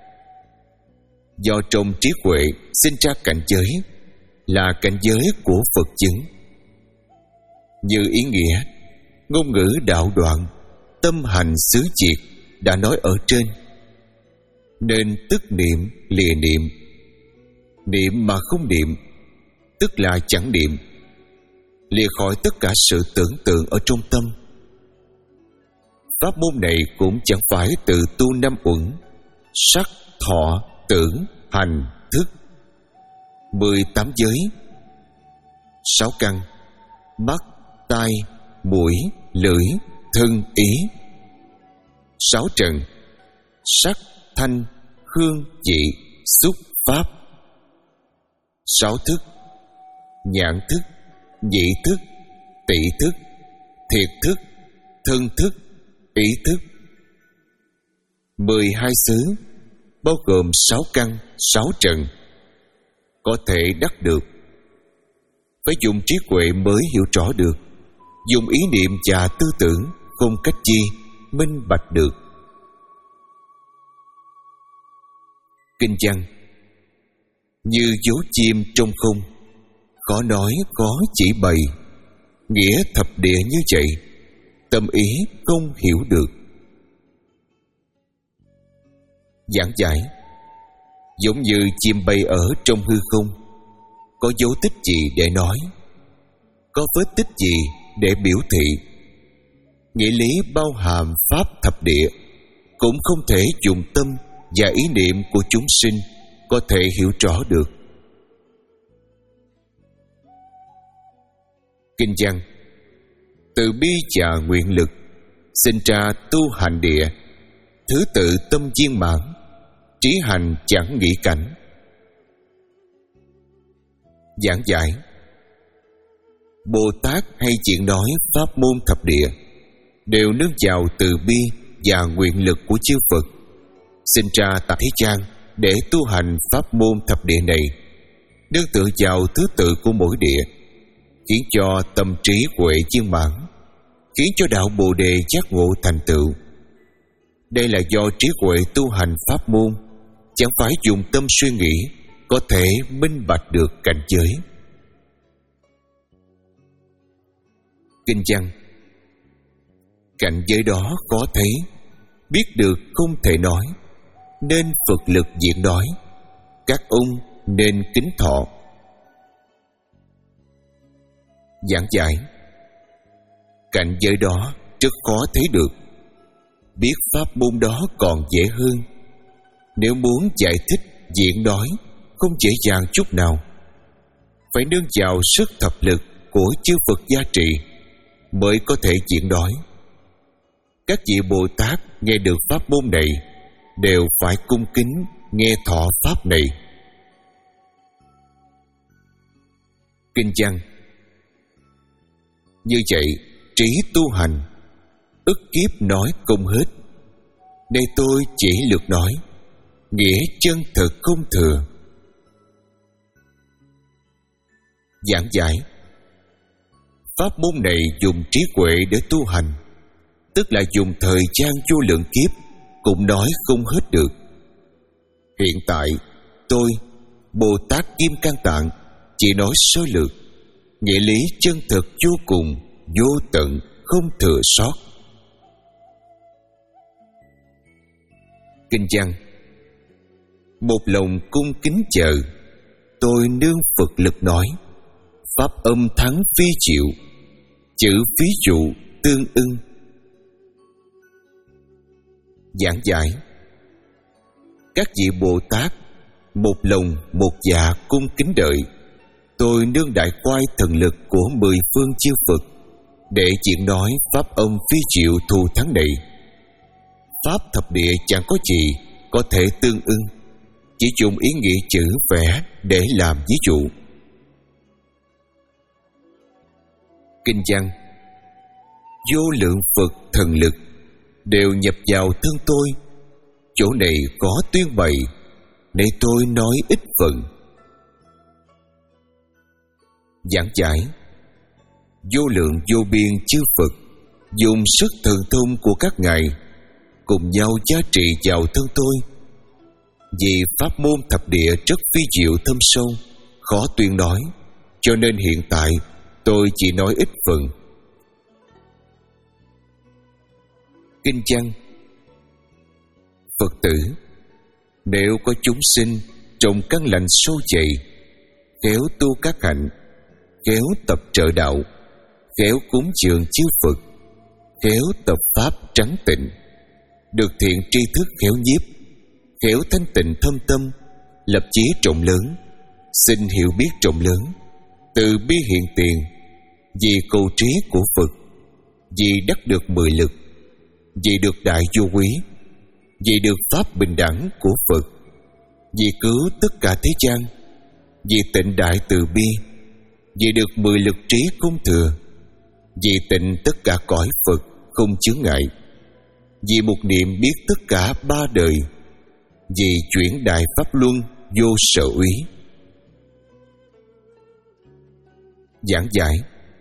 A: do trong trí huệ sinh ra cảnh giới, là cảnh giới của Phật chứng. Như ý nghĩa, ngôn ngữ đạo đoạn, tâm hành xứ diệt đã nói ở trên, nên tức niệm lìa niệm. Niệm mà không niệm, tức là chẳng niệm, lìa khỏi tất cả sự tưởng tượng ở trong tâm. Pháp môn này cũng chẳng phải tự tu năm uẩn: sắc, thọ, tưởng, hành, thức, mười tám giới, sáu căn: mắt, tai, mũi, lưỡi, thân, ý, sáu trần: sắc, thanh, hương, vị, xúc, pháp, sáu thức: nhãn thức, nhĩ thức, tỷ thức, thiệt thức, thân thức, ý thức. Mười hai xứ bao gồm sáu căn, sáu trần. Có thể đắc được, phải dùng trí huệ mới hiểu rõ được, dùng ý niệm và tư tưởng không cách chi minh bạch được. Kinh văn: như dấu chim trong không, khó nói khó chỉ bày, nghĩa thập địa như vậy, tâm ý không hiểu được. Giảng giải: giống như chim bay ở trong hư không, có dấu tích gì để nói, có vết tích gì để biểu thị. Nghĩa lý bao hàm pháp thập địa cũng không thể dùng tâm và ý niệm của chúng sinh có thể hiểu rõ được. Kinh văn: từ bi và nguyện lực sinh ra tu hành địa, thứ tự tâm viên mãn, trí hành chẳng nghĩ cảnh. Giảng giải: Bồ Tát hay chuyện nói pháp môn thập địa đều nương vào từ bi và nguyện lực của chư Phật sinh ra tại thế gian để tu hành pháp môn thập địa này, nương tựa vào thứ tự của mỗi địa, khiến cho tâm trí huệ viên mãn, khiến cho đạo Bồ Đề giác ngộ thành tựu. Đây là do trí huệ tu hành pháp môn chẳng phải dùng tâm suy nghĩ có thể minh bạch được cảnh giới. Kinh văn: cảnh giới đó khó thấy, biết được không thể nói, nên Phật lực diễn nói, các ông nên kính thọ. Giảng giải: cảnh giới đó rất khó thấy được, biết pháp môn đó còn dễ hơn. Nếu muốn giải thích diễn nói không dễ dàng chút nào, phải nương vào sức thập lực của chư Phật gia trì mới có thể diễn nói. Các vị Bồ Tát nghe được pháp môn này đều phải cung kính nghe thọ pháp này. Kinh văn: như vậy trí tu hành, ức kiếp nói không hết. Đây tôi chỉ lược nói, nghĩa chân thực không thừa. Giảng giải: pháp môn này dùng trí huệ để tu hành, tức là dùng thời gian vô lượng kiếp cũng nói không hết được. Hiện tại tôi, Bồ Tát Kim Cang Tạng, chỉ nói sơ lược, nghĩa lý chân thực vô cùng, vô tận, không thừa sót. Kinh văn: một lòng cung kính chờ, tôi nương Phật lực nói, pháp âm thắng phi chịu, chữ ví dụ tương ưng. Giảng giải: các vị Bồ Tát một lòng một dạ cung kính đợi, tôi nương đại khoai thần lực của mười phương chư Phật, để diễn nói pháp âm phi diệu thù thắng này. Pháp thập địa chẳng có gì có thể tương ưng, chỉ dùng ý nghĩa chữ vẽ để làm ví dụ. Kinh văn: vô lượng Phật thần lực đều nhập vào thân tôi, chỗ này có tuyên bày, để tôi nói ít phần. Giảng giải: vô lượng vô biên chư Phật dùng sức thần thông của các ngài cùng nhau giá trị vào thân tôi. Vì pháp môn thập địa rất phi diệu thâm sâu, khó tuyên nói, cho nên hiện tại tôi chỉ nói ít phần. Kinh văn: Phật tử, nếu có chúng sinh trồng căn lành sâu dày, khéo tu các hạnh, khéo tập trợ đạo, khéo cúng dường chư Phật, khéo tập pháp trắng tịnh, được thiện tri thức khéo nhiếp, khéo thanh tịnh thâm tâm, lập chí trọng lớn, xin hiểu biết trọng lớn, từ bi hiện tiền, vì cầu trí của Phật, vì đắc được mười lực, vì được đại vô quý, vì được pháp bình đẳng của Phật, vì cứu tất cả thế gian, vì tịnh đại từ bi, vì được mười lực trí không thừa, vì tịnh tất cả cõi Phật không chướng ngại, vì một niệm biết tất cả ba đời, vì chuyển đại pháp luân vô sở úy. Giảng giải: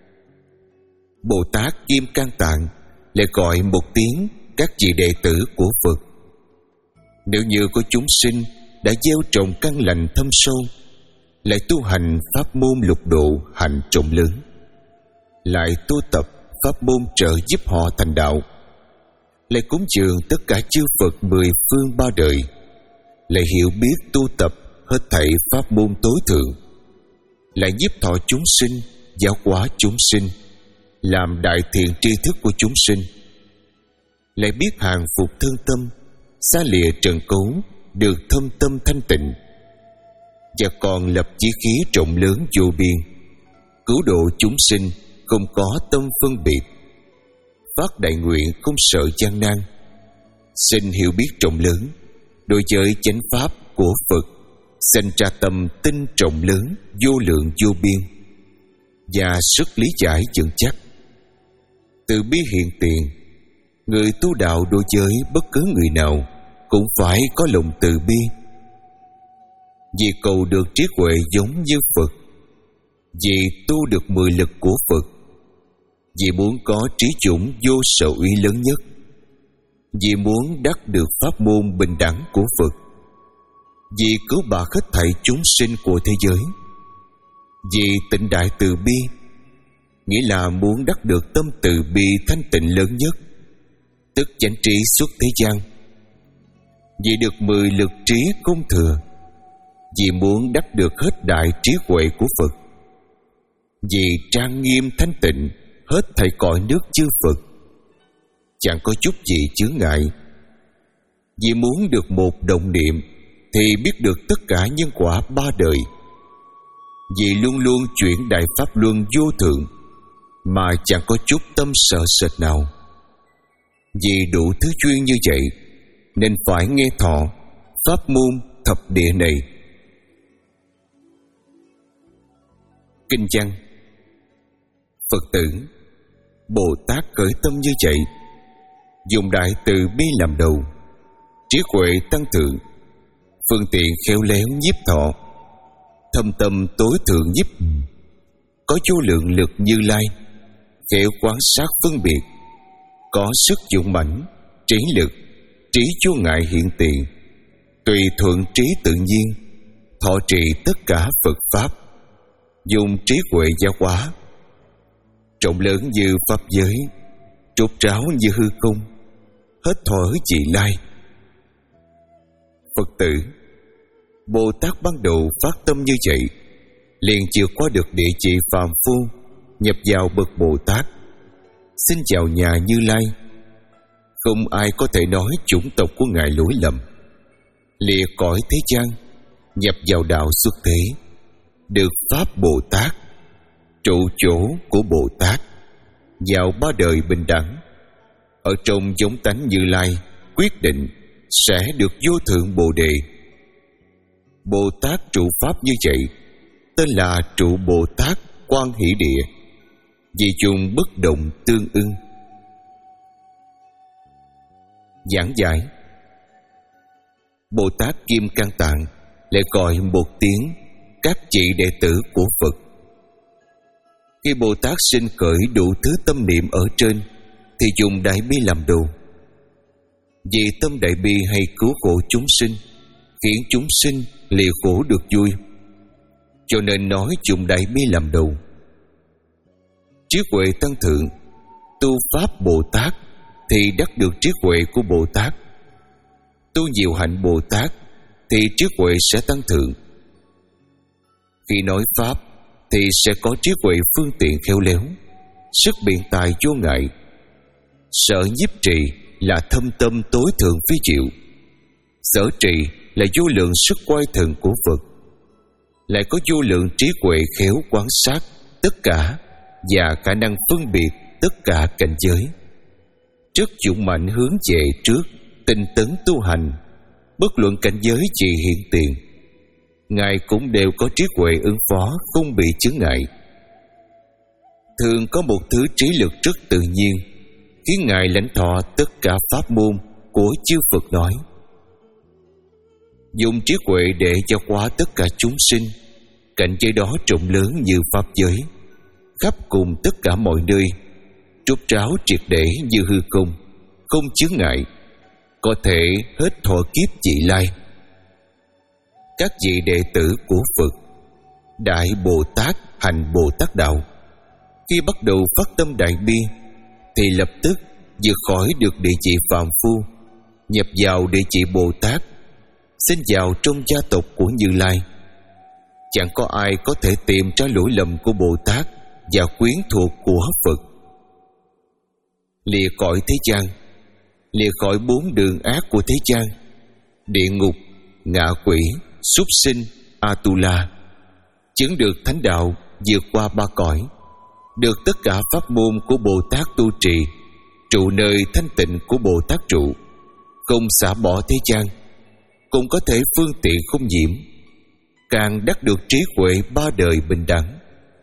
A: Bồ Tát Kim Cang Tạng lại gọi một tiếng các vị đệ tử của Phật. Nếu như có chúng sinh đã gieo trồng căn lành thâm sâu, lại tu hành pháp môn lục độ hạnh trọng lớn, lại tu tập pháp môn trợ giúp họ thành đạo, lại cúng dường tất cả chư Phật mười phương ba đời, lại hiểu biết tu tập hết thảy pháp môn tối thượng, lại nhiếp thọ chúng sinh, giáo hóa chúng sinh, làm đại thiện tri thức của chúng sinh, lại biết hàng phục thân tâm, xa lìa trần cấu, được thâm tâm thanh tịnh, và còn lập chí khí rộng lớn vô biên, cứu độ chúng sinh không có tâm phân biệt, phát đại nguyện không sợ gian nan, xin hiểu biết rộng lớn đối với chánh pháp của Phật, sinh ra tâm tin rộng lớn vô lượng vô biên, và sức lý giải vững chắc. Từ bi hiện tiền, người tu đạo đối với bất cứ người nào cũng phải có lòng từ bi, vì cầu được trí huệ giống như Phật, vì tu được mười lực của Phật, vì muốn có trí chủng vô sở uy lớn nhất, vì muốn đắc được pháp môn bình đẳng của Phật, vì cứu bạc hết thảy chúng sinh của thế giới, vì tịnh đại từ bi, nghĩa là muốn đắc được tâm từ bi thanh tịnh lớn nhất, tức chánh trí xuất thế gian, vì được mười lực trí không thừa, vì muốn đắc được hết đại trí huệ của Phật, vì trang nghiêm thanh tịnh hết thảy cõi nước chư Phật, chẳng có chút gì chướng ngại, vì muốn được một động niệm thì biết được tất cả nhân quả ba đời, vì luôn luôn chuyển đại pháp luân vô thượng mà chẳng có chút tâm sợ sệt nào. Vì đủ thứ duyên như vậy nên phải nghe thọ pháp môn thập địa này. Kinh văn: Phật tử, Bồ Tát khởi tâm như vậy, dùng đại từ bi làm đầu, trí huệ tăng thượng, phương tiện khéo léo nhiếp thọ, thâm tâm tối thượng nhiếp, có vô lượng lực Như Lai, khéo quán sát phân biệt, có sức dũng mãnh, trí lực, trí vô ngại hiện tiền, tùy thuận trí tự nhiên, thọ trì tất cả Phật pháp, dùng trí huệ giáo hóa, rộng lớn như pháp giới, trút ráo như hư không, hết thọ vị lai. Phật tử, Bồ Tát ban đầu phát tâm như vậy, liền vượt qua được địa chỉ phàm phu, nhập vào bậc Bồ Tát, xin chào nhà Như Lai. Không ai có thể nói chủng tộc của Ngài lỗi lầm, lìa cõi thế gian, nhập vào đạo xuất thế, được pháp Bồ Tát, trụ chỗ của Bồ Tát, vào ba đời bình đẳng. Ở trong giống tánh Như Lai quyết định sẽ được vô thượng Bồ Đề. Bồ Tát trụ pháp như vậy tên là trụ Bồ Tát Quan Hỷ Địa, vì chung bất động tương ưng. Giảng giải: Bồ Tát Kim Cang Tạng lại gọi một tiếng các vị đệ tử của Phật. Khi Bồ Tát sinh khởi đủ thứ tâm niệm ở trên thì dùng đại bi làm đầu. Vì tâm đại bi hay cứu khổ chúng sinh, khiến chúng sinh lìa khổ được vui, cho nên nói dùng đại bi làm đầu. Trí huệ tăng thượng, tu pháp Bồ Tát thì đắc được trí huệ của Bồ Tát. Tu nhiều hạnh Bồ Tát thì trí huệ sẽ tăng thượng. Khi nói pháp thì sẽ có trí huệ phương tiện khéo léo, sức biện tài vô ngại. Sở nhiếp trì là thâm tâm tối thượng phi diệu. Sở trì là vô lượng sức quay thần của Phật, lại có vô lượng trí huệ khéo quan sát tất cả và khả năng phân biệt tất cả cảnh giới. Trước dũng mạnh hướng về trước, tinh tấn tu hành, bất luận cảnh giới gì hiện tiền, Ngài cũng đều có trí huệ ứng phó, không bị chướng ngại. Thường có một thứ trí lực rất tự nhiên, khiến Ngài lãnh thọ tất cả pháp môn của chư Phật nói. Dùng trí huệ để cho qua tất cả chúng sinh, cảnh giới đó rộng lớn như pháp giới, khắp cùng tất cả mọi nơi, rốt ráo triệt để như hư không, không chướng ngại, có thể hết thọ kiếp vị lai. Các vị đệ tử của Phật, Đại Bồ Tát hành Bồ Tát đạo, khi bắt đầu phát tâm đại bi thì lập tức vượt khỏi được địa chỉ phàm phu, nhập vào địa chỉ Bồ Tát, sinh vào trong gia tộc của Như Lai. Chẳng có ai có thể tìm ra lỗi lầm của Bồ Tát và quyến thuộc của Phật. Lìa khỏi thế gian, lìa khỏi bốn đường ác của thế gian: địa ngục, ngạ quỷ, súc sinh, Atula, chứng được thánh đạo, vượt qua ba cõi, được tất cả pháp môn của Bồ Tát tu trì, trụ nơi thanh tịnh của Bồ Tát trụ, không xả bỏ thế gian, cũng có thể phương tiện không nhiễm, càng đắc được trí huệ ba đời bình đẳng.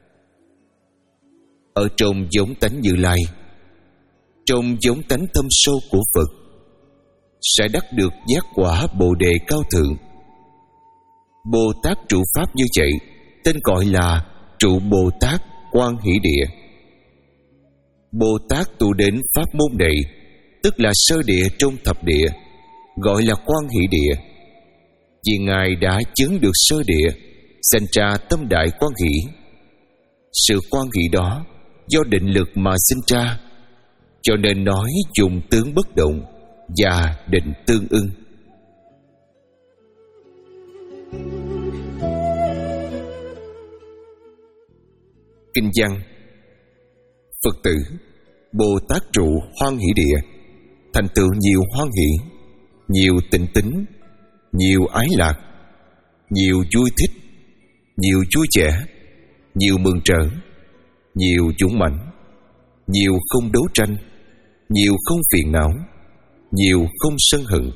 A: Ở trong giống tánh Như Lai, trong giống tánh thâm sâu của Phật, sẽ đắc được giác quả Bồ Đề cao thượng. Bồ Tát trụ pháp như vậy tên gọi là trụ Bồ Tát Quan Hỷ Địa. Bồ Tát tu đến pháp môn này, tức là sơ địa trong thập địa, gọi là Quan Hỷ Địa. Vì Ngài đã chứng được sơ địa, sinh ra tâm đại quan hỷ. Sự quan hỷ đó do định lực mà sinh ra, cho nên nói dùng tướng bất động và định tương ưng. Kinh văn: Phật tử, Bồ Tát trụ hoan hỷ địa, thành tựu nhiều hoan hỷ, nhiều tịnh tính, nhiều ái lạc, nhiều vui thích, nhiều vui vẻ, nhiều mừng rỡ, nhiều dũng mãnh, nhiều không đấu tranh, nhiều không phiền não, nhiều không sân hận.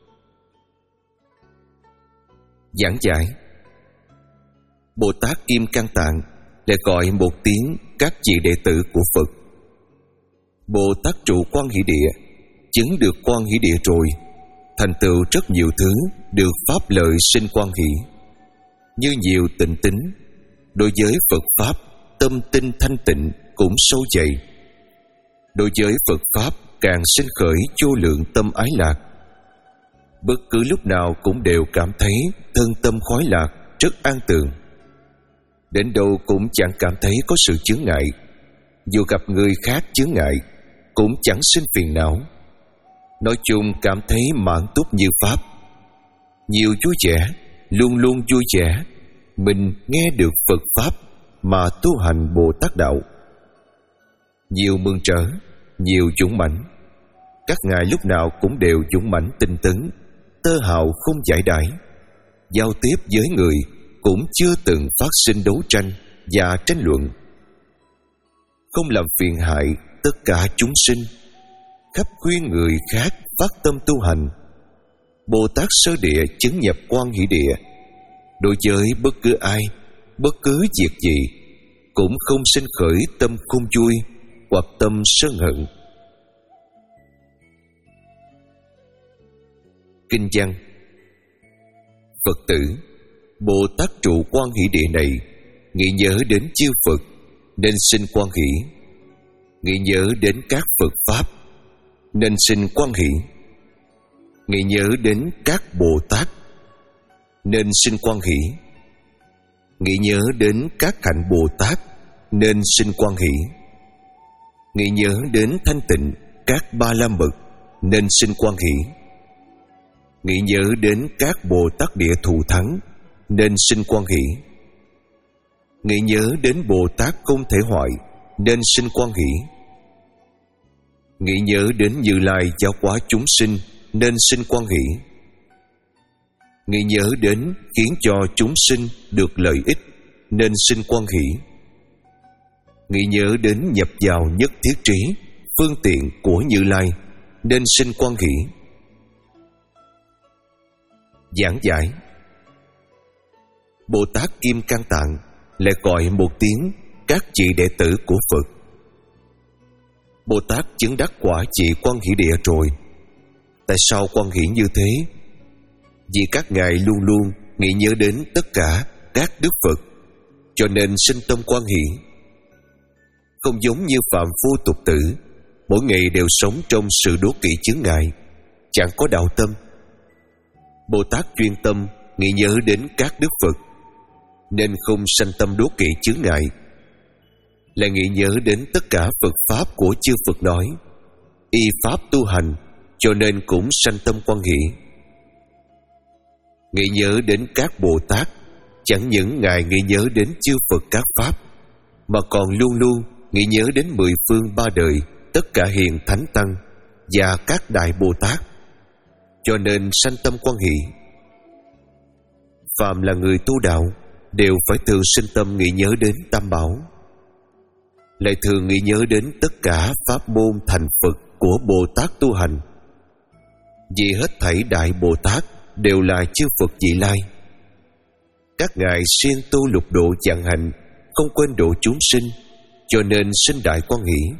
A: Giảng giải: Bồ Tát Kim Cang Tạng lại gọi một tiếng các vị đệ tử của Phật. Bồ Tát trụ Quan Hỷ Địa, chứng được Quan Hỷ Địa rồi, thành tựu rất nhiều thứ được pháp lợi sinh quan hỷ, như nhiều tịnh tính. Đối với Phật pháp, tâm tinh thanh tịnh cũng sâu dày. Đối với Phật pháp càng sinh khởi vô lượng tâm ái lạc. Bất cứ lúc nào cũng đều cảm thấy thân tâm khoái lạc, rất an tường. Đến đâu cũng chẳng cảm thấy có sự chướng ngại. Dù gặp người khác chướng ngại, cũng chẳng sinh phiền não. Nói chung cảm thấy mãn túc như pháp, nhiều vui vẻ, luôn luôn vui vẻ. Mình nghe được Phật pháp mà tu hành Bồ Tát đạo, nhiều mừng rỡ, nhiều dũng mãnh. Các ngài lúc nào cũng đều dũng mãnh tinh tấn, tơ hào không giải đãi. Giao tiếp với người cũng chưa từng phát sinh đấu tranh và tranh luận, không làm phiền hại tất cả chúng sinh, khắp khuyên người khác phát tâm tu hành. Bồ Tát Sơ Địa chứng nhập Quan Hỷ Địa, đối với bất cứ ai, bất cứ việc gì cũng không sinh khởi tâm không vui hoặc tâm sân hận. Kinh văn: Phật tử, Bồ Tát trụ Quan Hỷ Địa này nghĩ nhớ đến chư Phật nên sinh quan hỷ, nghĩ nhớ đến các Phật Pháp nên sinh quan hỷ, nghĩ nhớ đến các Bồ Tát nên sinh quan hỷ, nghĩ nhớ đến các hạnh Bồ Tát nên sinh quan hỷ, nghĩ nhớ đến thanh tịnh các Ba La Mật nên sinh quan hỷ, nghĩ nhớ đến các Bồ Tát Địa Thù Thắng nên sinh quan hỷ, nghĩ nhớ đến Bồ Tát không thể hoại nên sinh quan hỷ, nghĩ nhớ đến Như Lai giáo hóa chúng sinh nên sinh quan hỷ, nghĩ nhớ đến khiến cho chúng sinh được lợi ích nên sinh quan hỷ, nghĩ nhớ đến nhập vào nhất thiết trí phương tiện của Như Lai nên sinh quan hỷ. Giảng giải: Bồ Tát Kim Cang Tạng lại gọi một tiếng các vị đệ tử của Phật. Bồ Tát chứng đắc quả vị Quan Hỷ Địa rồi. Tại sao quan hỷ như thế? Vì các ngài luôn luôn nghĩ nhớ đến tất cả các đức Phật, cho nên sinh tâm quan hỷ. Không giống như phàm phu tục tử, mỗi ngày đều sống trong sự đố kỵ chướng ngại, chẳng có đạo tâm. Bồ Tát chuyên tâm nghĩ nhớ đến các đức Phật, nên không sanh tâm đố kỵ chướng ngại, lại nghĩ nhớ đến tất cả Phật Pháp của chư Phật nói, y Pháp tu hành, cho nên cũng sanh tâm quan hỷ. Nghĩ nhớ đến các Bồ Tát, chẳng những ngài nghĩ nhớ đến chư Phật các Pháp, mà còn luôn luôn nghĩ nhớ đến mười phương ba đời, tất cả hiền thánh tăng và các đại Bồ Tát, cho nên sanh tâm quan hỷ. Phàm là người tu đạo đều phải thường sinh tâm nghĩ nhớ đến Tam Bảo, lại thường nghĩ nhớ đến tất cả pháp môn thành Phật của Bồ Tát tu hành. Vì hết thảy đại Bồ Tát đều là chư Phật vị lai. Các ngài siêng tu lục độ vạn hạnh, không quên độ chúng sinh, cho nên sinh đại quan hỷ.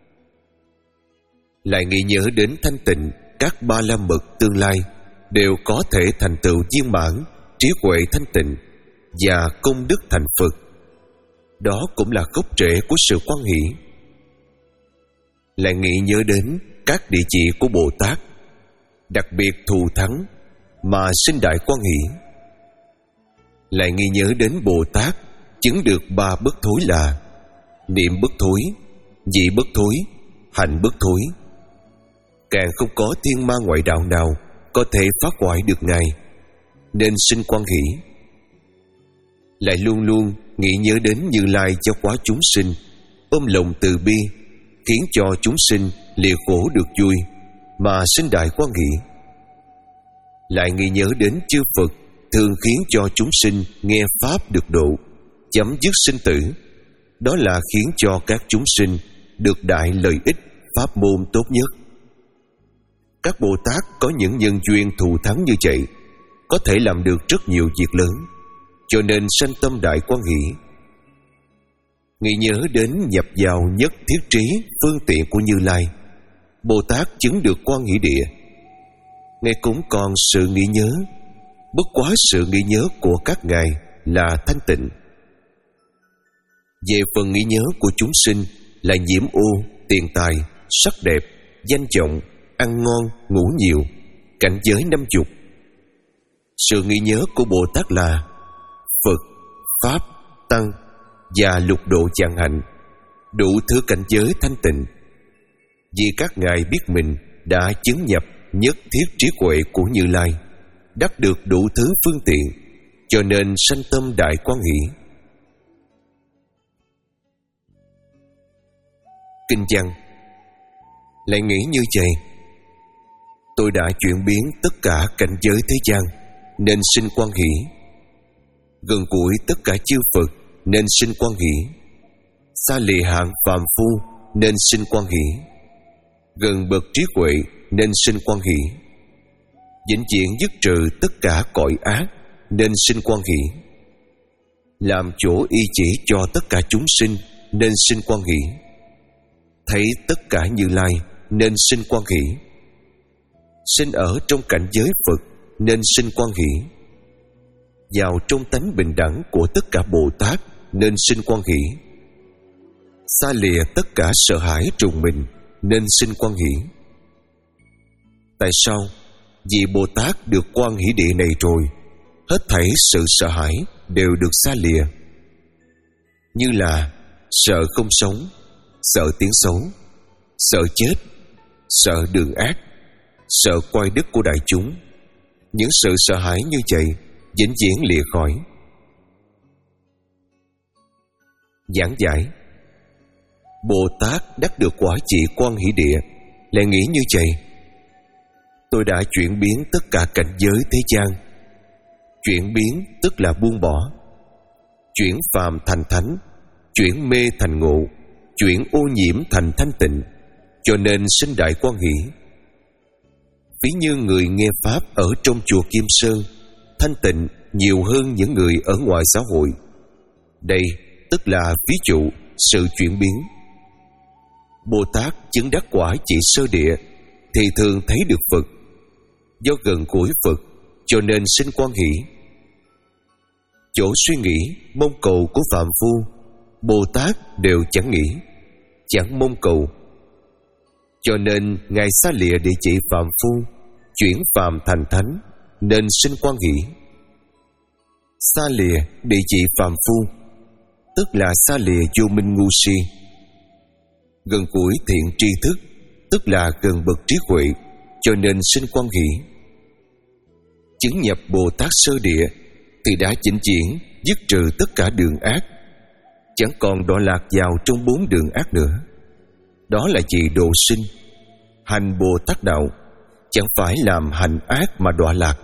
A: Lại nghĩ nhớ đến thanh tịnh các Ba La Mật tương lai đều có thể thành tựu viên mãn trí huệ thanh tịnh và công đức thành Phật. Đó cũng là gốc rễ của sự quan hỷ. Lại nghĩ nhớ đến các địa chỉ của Bồ Tát, đặc biệt thù thắng mà sinh đại quan hỷ. Lại nghĩ nhớ đến Bồ Tát chứng được ba bất thối là niệm bất thối, vị bất thối, hạnh bất thối. Càng không có thiên ma ngoại đạo nào có thể phá hoại được ngài, nên sinh quan hỷ. Lại luôn luôn nghĩ nhớ đến Như Lai giáo hóa chúng sinh, ôm lòng từ bi, khiến cho chúng sinh lìa khổ được vui, mà sinh đại quan hỷ. Lại nghĩ nhớ đến chư Phật thường khiến cho chúng sinh nghe pháp được độ, chấm dứt sinh tử. Đó là khiến cho các chúng sinh được đại lợi ích pháp môn tốt nhất. Các Bồ Tát có những nhân duyên thù thắng như vậy, có thể làm được rất nhiều việc lớn, cho nên sanh tâm đại quan hỷ. Nghĩ nhớ đến nhập vào nhất thiết trí phương tiện của Như Lai, Bồ Tát chứng được Quan Hỷ Địa. Ngài cũng còn sự nghĩ nhớ, bất quá sự nghĩ nhớ của các ngài là thanh tịnh. Về phần nghĩ nhớ của chúng sinh là nhiễm ô, tiền tài, sắc đẹp, danh vọng, ăn ngon, ngủ nhiều, cảnh giới năm dục. Sự nghĩ nhớ của Bồ Tát là Phật, Pháp, Tăng và lục độ vạn hạnh, đủ thứ cảnh giới thanh tịnh. Vì các ngài biết mình đã chứng nhập nhất thiết trí huệ của Như Lai, đắc được đủ thứ phương tiện, cho nên sanh tâm đại quan hỷ. Kinh văn lại nghĩ như vậy: tôi đã chuyển biến tất cả cảnh giới thế gian nên sinh quan hỷ, gần gũi tất cả chư Phật nên sinh quan hỷ, xa lìa hạng phàm phu nên sinh quan hỷ, gần bậc trí huệ nên sinh quan hỷ, vĩnh viễn dứt trừ tất cả cõi ác nên sinh quan hỷ, làm chỗ y chỉ cho tất cả chúng sinh nên sinh quan hỷ, thấy tất cả Như Lai nên sinh quan hỷ, sinh ở trong cảnh giới Phật nên sinh quan hỷ, vào trong tánh bình đẳng của tất cả Bồ Tát nên sinh quan hỷ, xa lìa tất cả sợ hãi trùng mình nên sinh quan hỷ. Tại sao? Vì Bồ Tát được quan hỷ địa này rồi, hết thảy sự sợ hãi đều được xa lìa, như là sợ không sống, sợ tiếng xấu, sợ chết, sợ đường ác, sợ quay đức của đại chúng. Những sự sợ hãi như vậy vĩnh viễn lìa khỏi. Giảng giải: Bồ Tát đắc được quả vị quan hỷ địa lại nghĩ như vậy: tôi đã chuyển biến tất cả cảnh giới thế gian. Chuyển biến tức là buông bỏ, chuyển phàm thành thánh, chuyển mê thành ngộ, chuyển ô nhiễm thành thanh tịnh, cho nên sinh đại quan hỷ. Ví như người nghe pháp ở trong chùa Kim Sơn thanh tịnh nhiều hơn những người ở ngoài xã hội. Đây tức là ví dụ sự chuyển biến. Bồ Tát chứng đắc quả chỉ sơ địa thì thường thấy được Phật, do gần gũi Phật cho nên sinh quan hỷ. Chỗ suy nghĩ mong cầu của phạm phu, Bồ Tát đều chẳng nghĩ, chẳng mong cầu, cho nên Ngài xa lìa địa chỉ phạm phu, chuyển phàm thành thánh nên sinh quan hỷ. Xa lìa địa chỉ phàm phu tức là xa lìa vô minh ngu si, gần gũi thiện tri thức tức là gần bậc trí huệ, cho nên sinh quan hỷ. Chứng nhập Bồ Tát sơ địa thì đã chỉnh chuyển dứt trừ tất cả đường ác, chẳng còn đọa lạc vào trong bốn đường ác nữa. Đó là gì độ sinh. Hành Bồ Tát đạo chẳng phải làm hành ác mà đọa lạc.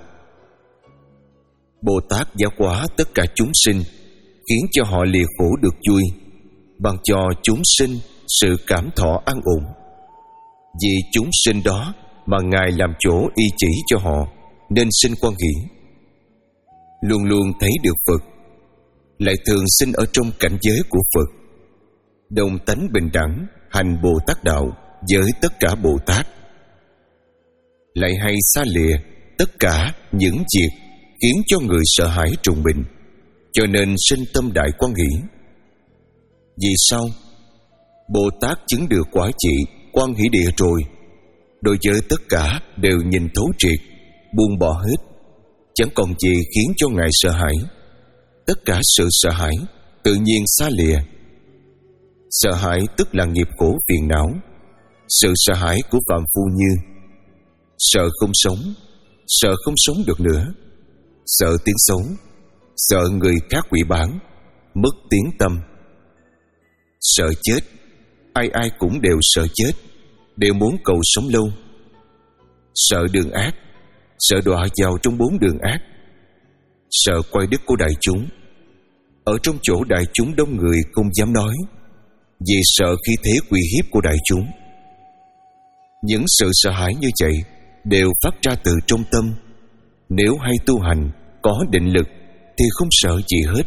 A: Bồ Tát giáo hóa tất cả chúng sinh, khiến cho họ lìa khổ được vui, bằng cho chúng sinh sự cảm thọ an ổn. Vì chúng sinh đó mà Ngài làm chỗ y chỉ cho họ, nên sinh quan hỷ. Luôn luôn thấy được Phật, lại thường sinh ở trong cảnh giới của Phật, đồng tánh bình đẳng, hành Bồ Tát đạo với tất cả Bồ Tát. Lại hay xa lìa tất cả những việc khiến cho người sợ hãi trùng mình, cho nên sinh tâm đại quan hỷ. Vì sao? Bồ Tát chứng được quả vị quan hỷ địa rồi, đối với tất cả đều nhìn thấu triệt, buông bỏ hết, chẳng còn gì khiến cho Ngài sợ hãi. Tất cả sự sợ hãi tự nhiên xa lìa. Sợ hãi tức là nghiệp khổ phiền não. Sự sợ hãi của phạm phu như sợ không sống, sợ không sống được nữa, sợ tiếng xấu, sợ người khác hủy báng, mất tiếng tâm. Sợ chết, ai ai cũng đều sợ chết, đều muốn cầu sống lâu. Sợ đường ác, sợ đọa vào trong bốn đường ác. Sợ quay đức của đại chúng, ở trong chỗ đại chúng đông người không dám nói, vì sợ khi thế uy hiếp của đại chúng. Những sự sợ hãi như vậy đều phát ra từ trong tâm. Nếu hay tu hành, có định lực thì không sợ gì hết.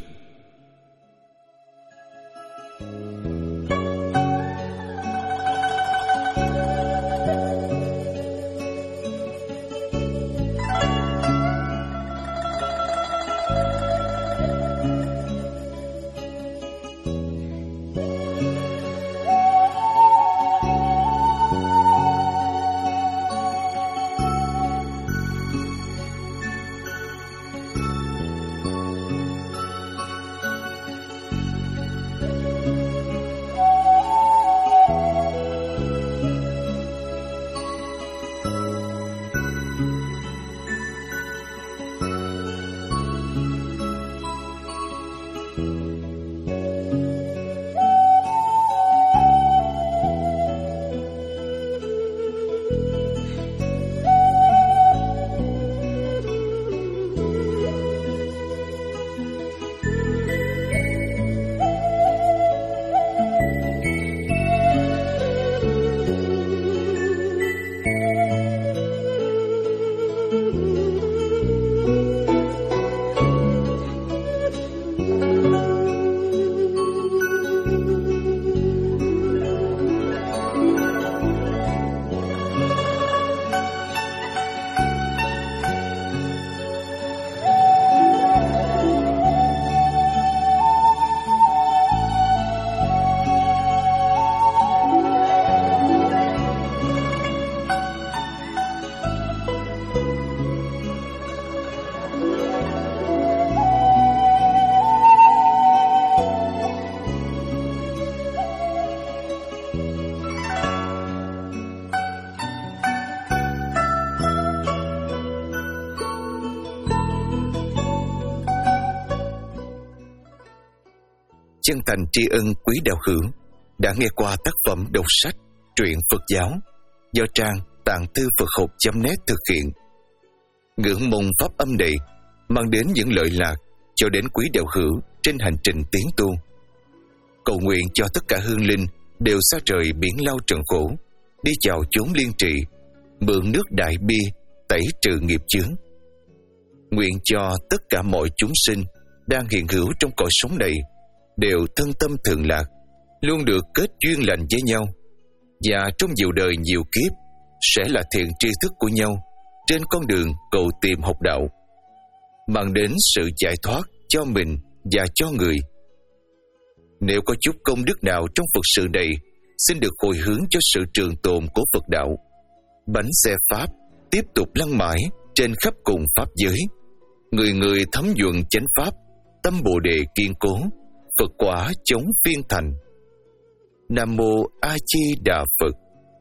A: chân thành tri ân quý đạo hữu đã nghe qua tác phẩm đọc sách truyện Phật giáo do trang tạng thư Phật học chấm net thực hiện. Ngưỡng mong pháp âm này mang đến những lợi lạc cho đến quý đạo hữu trên hành trình tiến tu. Cầu nguyện cho tất cả hương linh đều xa rời biển lao trần khổ, đi vào chốn liên trị, mượn nước đại bi tẩy trừ nghiệp chướng. Nguyện cho tất cả mọi chúng sinh đang hiện hữu trong cõi sống này đều thân tâm thường lạc, luôn được kết duyên lành với nhau, và trong nhiều đời nhiều kiếp sẽ là thiện tri thức của nhau trên con đường cầu tìm học đạo, mang đến sự giải thoát cho mình và cho người. Nếu có chút công đức nào trong Phật sự này, xin được hồi hướng cho sự trường tồn của Phật đạo. Bánh xe Pháp tiếp tục lăn mãi trên khắp cùng Pháp giới. Người người thấm nhuần chánh Pháp, tâm Bồ Đề kiên cố, Phật quả chống phiên thành. Nam Mô A Di Đà Phật.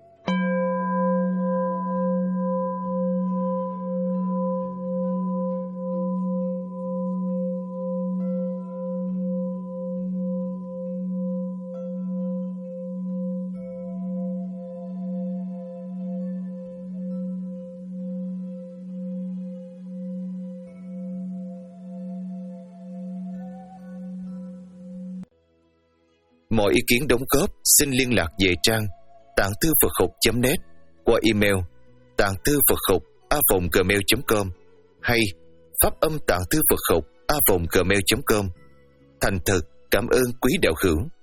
A: Mọi ý kiến đóng góp xin liên lạc về trang tạng thư Phật học chấm net qua email tạng thư Phật học a vòng gmail chấm com hay pháp âm tạng thư Phật học a vòng gmail chấm com. Thành thật cảm ơn quý đạo hữu.